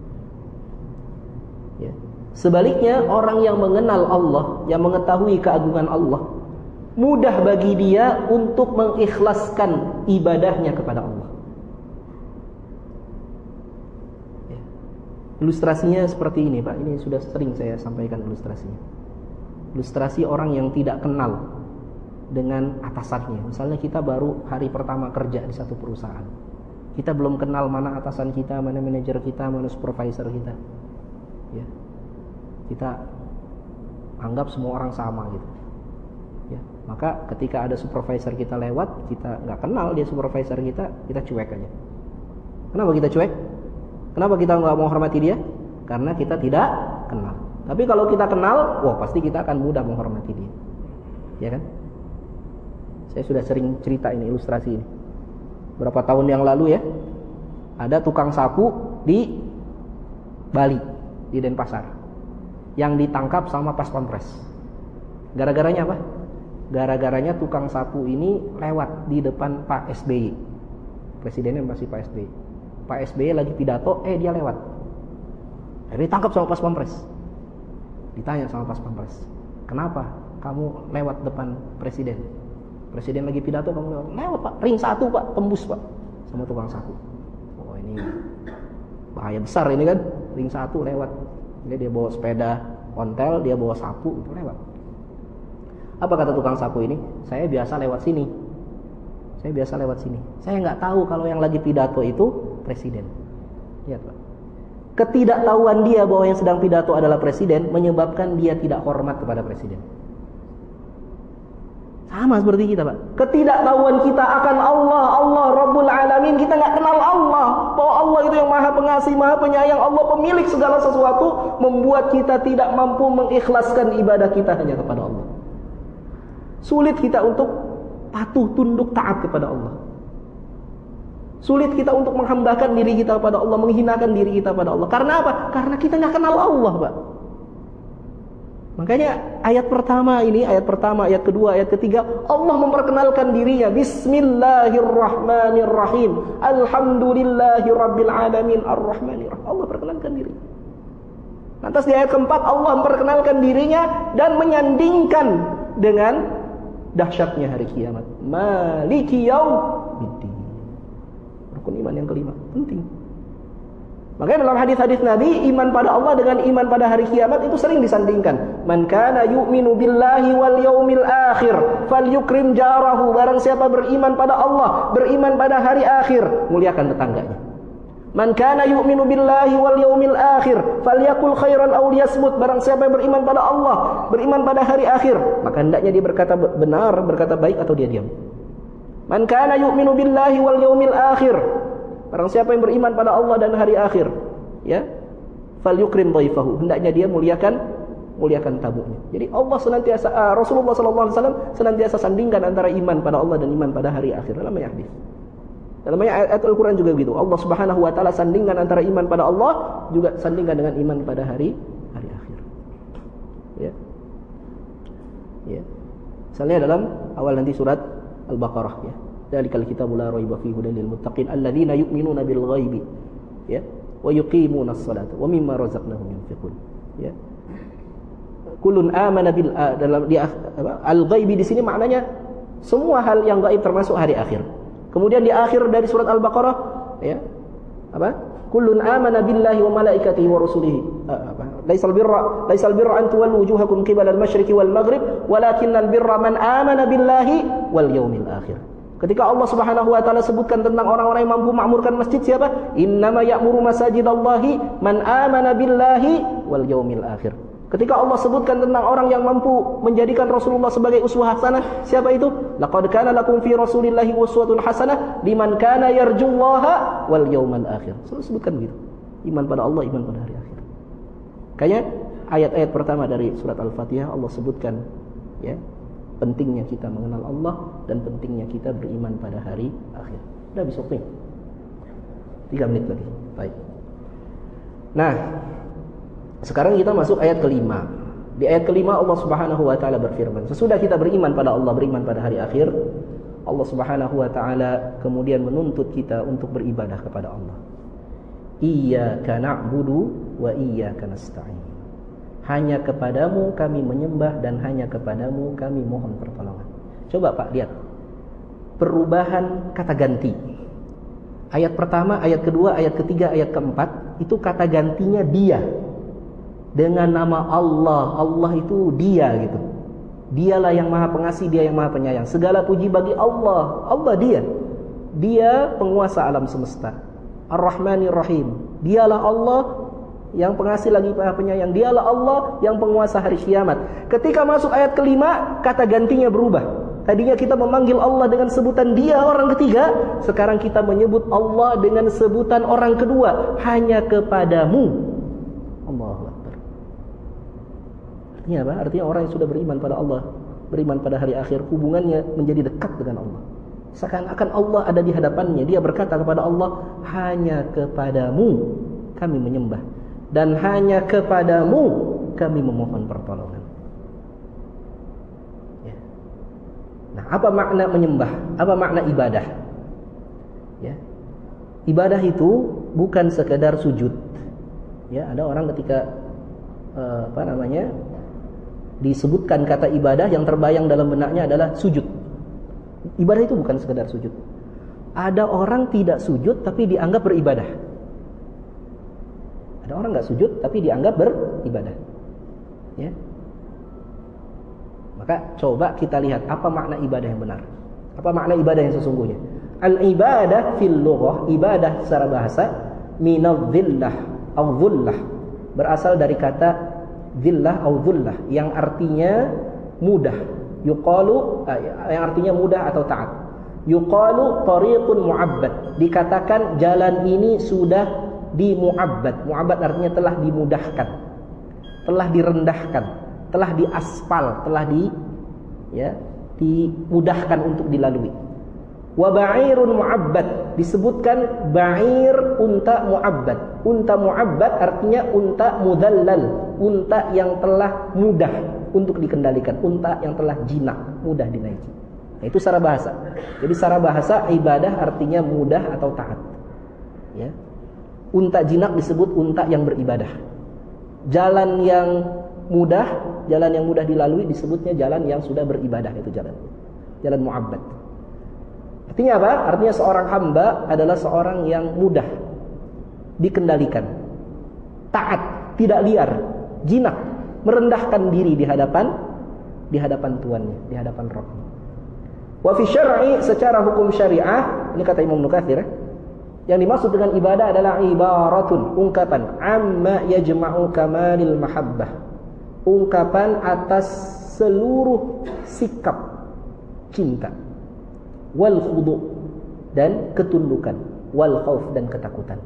Ya. Sebaliknya, orang yang mengenal Allah, yang mengetahui keagungan Allah, mudah bagi dia untuk mengikhlaskan ibadahnya kepada Allah. Ya. Ilustrasinya seperti ini, Pak. Ini sudah sering saya sampaikan ilustrasinya. Ilustrasi orang yang tidak kenal dengan atasannya. Misalnya kita baru hari pertama kerja di satu perusahaan. Kita belum kenal mana atasan kita, mana manajer kita, mana supervisor kita. Ya. Kita anggap semua orang sama gitu. Ya. Maka ketika ada supervisor kita lewat, kita nggak kenal dia supervisor kita, kita cuek aja. Kenapa kita cuek? Kenapa kita nggak mau hormati dia? Karena kita tidak kenal. Tapi kalau kita kenal, wah pasti kita akan mudah menghormati dia. Ya kan? Saya sudah sering cerita ini, ilustrasi ini. Berapa tahun yang lalu ya, ada tukang sapu di Bali, di Denpasar. yang ditangkap sama pas pampres. Gara-garanya apa? Gara-garanya tukang sapu ini lewat di depan Pak S B Y. Presidennya masih Pak S B Y. Pak S B Y lagi pidato, eh dia lewat. Jadi ditangkap sama pas pampres. Ditanya sama pas pampres, kenapa kamu lewat depan presiden? Presiden lagi pidato kamu lewat. Lewat Pak, ring satu Pak, tembus Pak sama tukang sapu. Oh ini bahaya besar ini kan, ring satu lewat. Jadi dia bawa sepeda ontel, dia bawa sapu itu lewat. Apa kata tukang sapu ini? Saya biasa lewat sini. Saya biasa lewat sini. Saya nggak tahu kalau yang lagi pidato itu presiden. Lihat Pak. Ketidaktahuan dia bahwa yang sedang pidato adalah presiden menyebabkan dia tidak hormat kepada presiden. Sama seperti kita Pak. Ketidaktahuan kita akan Allah, Allah Rabbul Alamin. Kita nggak kenal Allah. Bahwa Allah itu yang maha pengasih, maha penyayang. Allah pemilik segala sesuatu. Membuat kita tidak mampu mengikhlaskan ibadah kita hanya kepada Allah. Sulit kita untuk patuh, tunduk, taat kepada Allah. Sulit kita untuk menghambakan diri kita kepada Allah, menghinakan diri kita kepada Allah. Karena apa? Karena kita nggak kenal Allah Pak. Makanya ayat pertama ini, ayat pertama, ayat kedua, ayat ketiga, Allah memperkenalkan dirinya. Bismillahirrahmanirrahim. Alhamdulillahirabbil alamin arrahmanirrahim. Allah perkenalkan diri. Lantas di ayat keempat Allah memperkenalkan dirinya dan menyandingkan dengan dahsyatnya hari kiamat. Maliki yaumiddin. Rukun iman yang kelima, penting. Makanya dalam hadis-hadis Nabi, iman pada Allah dengan iman pada hari kiamat itu sering disandingkan. Man kana yu'minu billahi wal yaumil akhir falyukrim jarahu. Barang siapa beriman pada Allah, beriman pada hari akhir, muliakan tetangganya. Man kana yu'minu billahi wal yaumil akhir falyakul khairan aw liyasmut. Barang siapa yang beriman pada Allah, beriman pada hari akhir, maka hendaknya dia berkata benar, berkata baik atau dia diam. Man kana yu'minu billahi wal yaumil akhir. Barang siapa yang beriman pada Allah dan hari akhir, ya, falyukrim dhaifahu. Hendaknya dia muliakan muliakan tamunya. Jadi Allah senantiasa uh, Rasulullah sallallahu alaihi wasallam senantiasa sandingkan antara iman pada Allah dan iman pada hari akhir dalam hadis. Dalam ayat Al-Qur'an juga begitu. Allah Subhanahu wa taala sandingkan antara iman pada Allah juga sandingkan dengan iman pada hari hari akhir. Ya. Ya. Misalnya dalam awal nanti surat Al-Baqarah ya. Dzalikal kitabu la raiba fihi hudal lil muttaqin alladzina yu'minuna bil ghaibi ya wa yuqimunas salata wa mimma razaqnahum yunfiqun ya. Kullun amana bil dalam di al-ghaibi di sini maknanya semua hal yang gaib termasuk hari akhir. Kemudian di akhir dari surat Al-Baqarah ya apa? Kullun amana billahi wa malaikatihi wa rusulihi. Apa? Laisal birra laisal birra an tuwallu wujuhakum qibala al-masyriqi wal maghrib walakinnal birra man amana billahi wal yaumil akhir. Ketika Allah Subhanahu wa taala sebutkan tentang orang-orang yang mampu makmurkan masjid siapa? Innama ya'muru masajidallahi man amana billahi wal yaumil akhir. Ketika Allah sebutkan tentang orang yang mampu menjadikan Rasulullah sebagai uswah hasanah, siapa itu? Laqad kana lakum fi Rasulillahi uswatun hasanah liman kana yarjullaha wal yaumal akhir. Selalu sebutkan begitu. Iman pada Allah, iman pada hari akhir. Kayaknya ayat-ayat pertama dari surat Al-Fatihah Allah sebutkan ya, pentingnya kita mengenal Allah dan pentingnya kita beriman pada hari akhir. Udah habis waktunya. Tiga menit lagi. Baik. Nah, sekarang kita masuk ayat kelima. Di ayat kelima Allah Subhanahu wa taala berfirman, sesudah kita beriman pada Allah, beriman pada hari akhir, Allah Subhanahu wa taala kemudian menuntut kita untuk beribadah kepada Allah. Iyyaka na'budu wa iyyaka nasta'in. Hanya kepadamu kami menyembah dan hanya kepadamu kami mohon pertolongan. Coba Pak lihat perubahan kata ganti. Ayat pertama, ayat kedua, ayat ketiga, ayat keempat itu kata gantinya dia. Dengan nama Allah. Allah itu dia gitu. Dialah yang maha pengasih, dia yang maha penyayang. Segala puji bagi Allah. Allah dia. Dia penguasa alam semesta. Ar-Rahmanir Rahim. Dialah Allah yang pengasih lagi maha penyayang. Dialah Allah yang penguasa hari kiamat. Ketika masuk ayat kelima, kata gantinya berubah. Tadinya kita memanggil Allah dengan sebutan dia orang ketiga, sekarang kita menyebut Allah dengan sebutan orang kedua, hanya kepadamu. Allahu Akbar. Artinya apa? Artinya orang yang sudah beriman pada Allah, beriman pada hari akhir, hubungannya menjadi dekat dengan Allah. Seakan-akan Allah ada di hadapannya. Dia berkata kepada Allah, hanya kepadamu kami menyembah dan hanya kepadamu kami memohon pertolongan. Ya. Nah, apa makna menyembah? Apa makna ibadah? Ya. Ibadah itu bukan sekedar sujud. Ya, ada orang ketika uh, apa namanya? disebutkan kata ibadah, yang terbayang dalam benaknya adalah sujud. Ibadah itu bukan sekedar sujud. Ada orang tidak sujud tapi dianggap beribadah. Ada orang enggak sujud tapi dianggap beribadah. Ya. Maka coba kita lihat apa makna ibadah yang benar. Apa makna ibadah yang sesungguhnya? Al-ibadah fil lughah, ibadah secara bahasa, minadh-dhillah au dhullah. Berasal dari kata dhillah au dhullah yang artinya mudah. Yuqalu, yang artinya mudah atau taat. Yuqalu tariqun mu'abbad, dikatakan jalan ini sudah dimu'abbad. Mu'abbad artinya telah dimudahkan, telah direndahkan, telah diaspal, telah di ya, dimudahkan untuk dilalui. Wa ba'irun mu'abbad, disebutkan ba'ir, unta mu'abbad. Unta mu'abbad artinya unta mudallal, unta yang telah mudah untuk dikendalikan, unta yang telah jinak, mudah dinaiki. Nah, itu secara bahasa. Jadi secara bahasa ibadah artinya mudah atau taat. Ya. Unta jinak disebut unta yang beribadah. Jalan yang mudah, jalan yang mudah dilalui disebutnya jalan yang sudah beribadah, itu jalan. Jalan mu'abbad. Artinya apa? Artinya seorang hamba adalah seorang yang mudah dikendalikan, taat, tidak liar, jinak, merendahkan diri di hadapan di hadapan tuannya, di hadapan Rabb. Wa fi syar'i, secara hukum syariah, ini kata Imam Nukatsir, yang dimaksud dengan ibadah adalah ibaratun, ungkapan amma yajma'u kamalil mahabbah, ungkapan atas seluruh sikap cinta, wal khudu', dan ketundukan, wal khauf, dan ketakutan.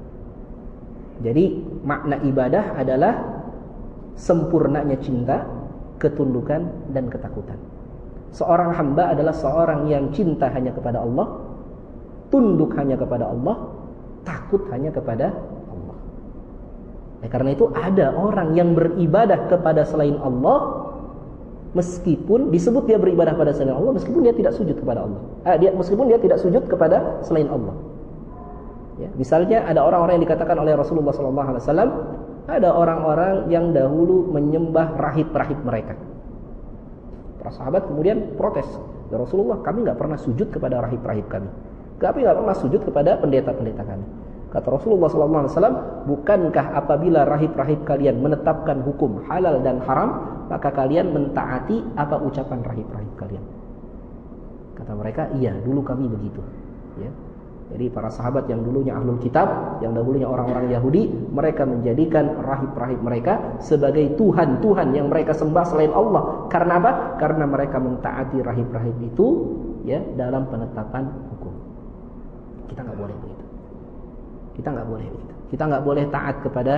Jadi makna ibadah adalah sempurnanya cinta, ketundukan, dan ketakutan. Seorang hamba adalah seorang yang cinta hanya kepada Allah, tunduk hanya kepada Allah, takut hanya kepada Allah. Nah, karena itu ada orang yang beribadah kepada selain Allah, meskipun disebut dia beribadah pada selain Allah, meskipun dia tidak sujud kepada Allah. Ah, dia meskipun dia tidak sujud kepada selain Allah. Ya, misalnya ada orang-orang yang dikatakan oleh Rasulullah sallallahu alaihi wasallam, ada orang-orang yang dahulu menyembah rahib-rahib mereka. Para sahabat kemudian protes, ya Rasulullah, kami enggak pernah sujud kepada rahib-rahib kami. Kami enggak pernah sujud kepada pendeta-pendeta kami. Kata Rasulullah sallallahu alaihi wasallam, bukankah apabila rahib-rahib kalian menetapkan hukum halal dan haram, maka kalian mentaati apa ucapan rahib-rahib kalian? Kata mereka, iya, dulu kami begitu. Ya. Jadi para sahabat yang dulunya ahlul kitab, yang dahulunya orang-orang Yahudi, mereka menjadikan rahib-rahib mereka sebagai Tuhan-Tuhan yang mereka sembah selain Allah. Karena apa? Karena mereka mentaati rahib-rahib itu, ya, dalam penetapan hukum. Kita nggak boleh begitu. Kita nggak boleh begitu. Kita nggak boleh taat kepada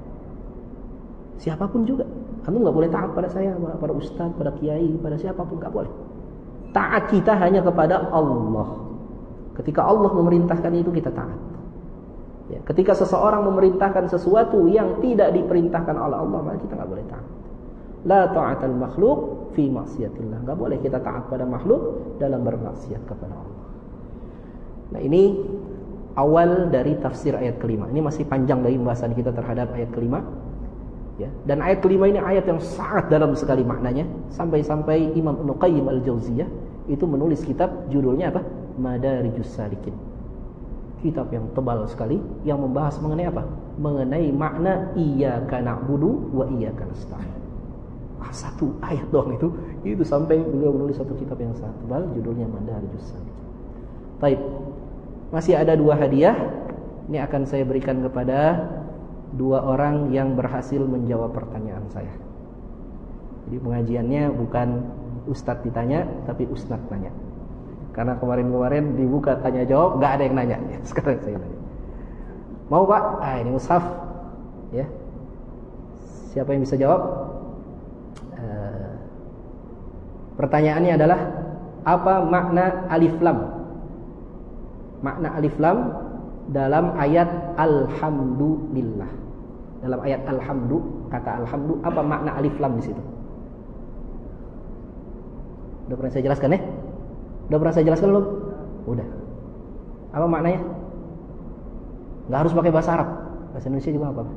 siapapun juga. Kamu nggak boleh taat pada saya, pada ustaz, pada kiai, pada siapapun, nggak boleh. Taat kita hanya kepada Allah. Ketika Allah memerintahkan itu kita taat. Ya, ketika seseorang memerintahkan sesuatu yang tidak diperintahkan oleh Allah, maka kita nggak boleh taat. La ta'atal makhluk fi maksiatillah. Nggak boleh kita taat pada makhluk dalam bermaksiat kepada Allah. Nah, ini awal dari tafsir ayat kelima. Ini masih panjang dari pembahasan kita terhadap ayat kelima. Ya, dan ayat kelima ini ayat yang sangat dalam sekali maknanya, sampai-sampai Imam Ibnu Qayyim Al-Jauziyah itu menulis kitab judulnya apa? Madarijus Salikin. Kitab yang tebal sekali yang membahas mengenai apa? Mengenai makna iyyaka na'budu wa iyyaka nasta'in. Ah, satu ayat doang itu, itu sampai beliau menulis satu kitab yang sangat tebal judulnya Madarijus Salikin. Baik. Masih ada dua hadiah. Ini akan saya berikan kepada dua orang yang berhasil menjawab pertanyaan saya. Jadi pengajiannya bukan ustadz ditanya, tapi ustadz nanya. Karena kemarin-kemarin dibuka tanya jawab, nggak ada yang nanya. Sekarang saya nanya. Mau Pak? Ah, ini mushaf. Ya. Siapa yang bisa jawab? Uh, pertanyaannya adalah apa makna alif lam? Makna alif lam dalam ayat Alhamdulillah. dalam ayat alhamdu, kata alhamdu, apa makna alif lam di situ? Udah pernah saya jelaskan ya? Udah pernah saya jelaskan belum? Udah. Apa maknanya? Nggak harus pakai bahasa Arab. Bahasa Indonesia juga apa?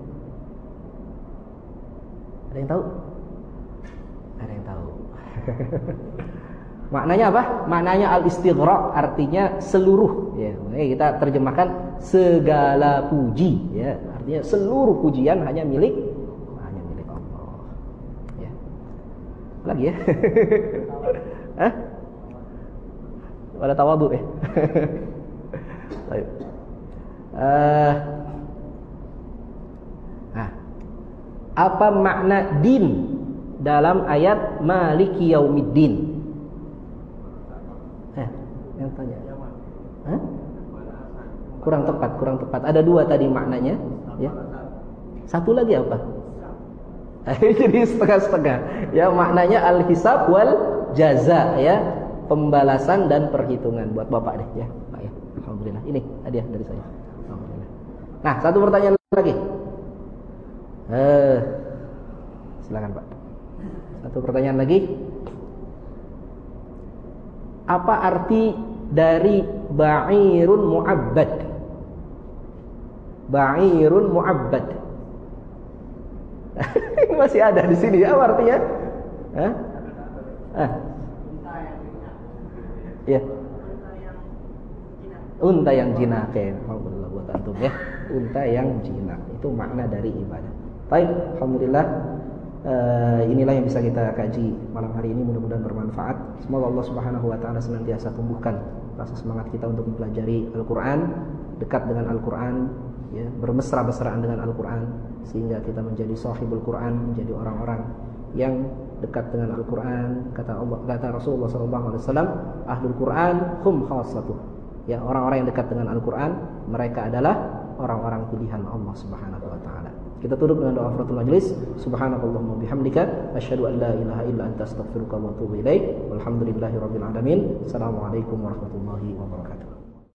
Ada yang tahu? Ada yang tahu. Maknanya apa? Maknanya al-istighraq, artinya seluruh. Ya, makanya kita terjemahkan segala puji. Ya, artinya seluruh pujian hanya milik hanya milik Allah. Ya. Lagi ya? Hah? Pada tawadhu ya. Baik. Uh, nah, apa makna din dalam ayat Maliki Yaumiddin? Eh, yang tanya. Hah? Kurang tepat, kurang tepat. Ada dua tadi maknanya, ya. Satu lagi apa? Jadi setengah-setengah. Ya, maknanya al-hisab wal jaza, ya. Pembalasan dan perhitungan buat Bapak deh, ya. Pak ya. Alhamdulillah. Ini hadiah dari saya. Alhamdulillah. Nah, satu pertanyaan lagi. Eh, silakan Pak. Satu pertanyaan lagi. Apa arti dari ba'irun mu'abbad? Ba'irun mu'abbad. Masih ada di sini. Apa artinya? Hah? Ah. Ya. Unta yang jinak. Alhamdulillah buat antum ya. Unta yang jinak. Itu makna dari ibadah. Baik, alhamdulillah. Uh, inilah yang bisa kita kaji malam hari ini, mudah-mudahan bermanfaat. Semoga Allah Subhanahu wa taala senantiasa tumbuhkan rasa semangat kita untuk mempelajari Al-Qur'an, dekat dengan Al-Qur'an, ya, bermesra-mesraan dengan Al-Qur'an sehingga kita menjadi sahibul Qur'an, menjadi orang-orang yang dekat dengan Al-Qur'an. Kata Allah, kata Rasulullah sallallahu alaihi wasallam, ahlul Qur'an hum khassatuh. Ya, orang-orang yang dekat dengan Al-Qur'an, mereka adalah orang-orang pilihan Allah Subhanahu wa taala. Kita tutup dengan doa kafaratul majlis. Subhanakallahumma bihamdika asyhadu an la ilaha illa anta astaghfiruka wa atubu ilaik. Walhamdulillahirabbil alamin. Assalamualaikum warahmatullahi wabarakatuh.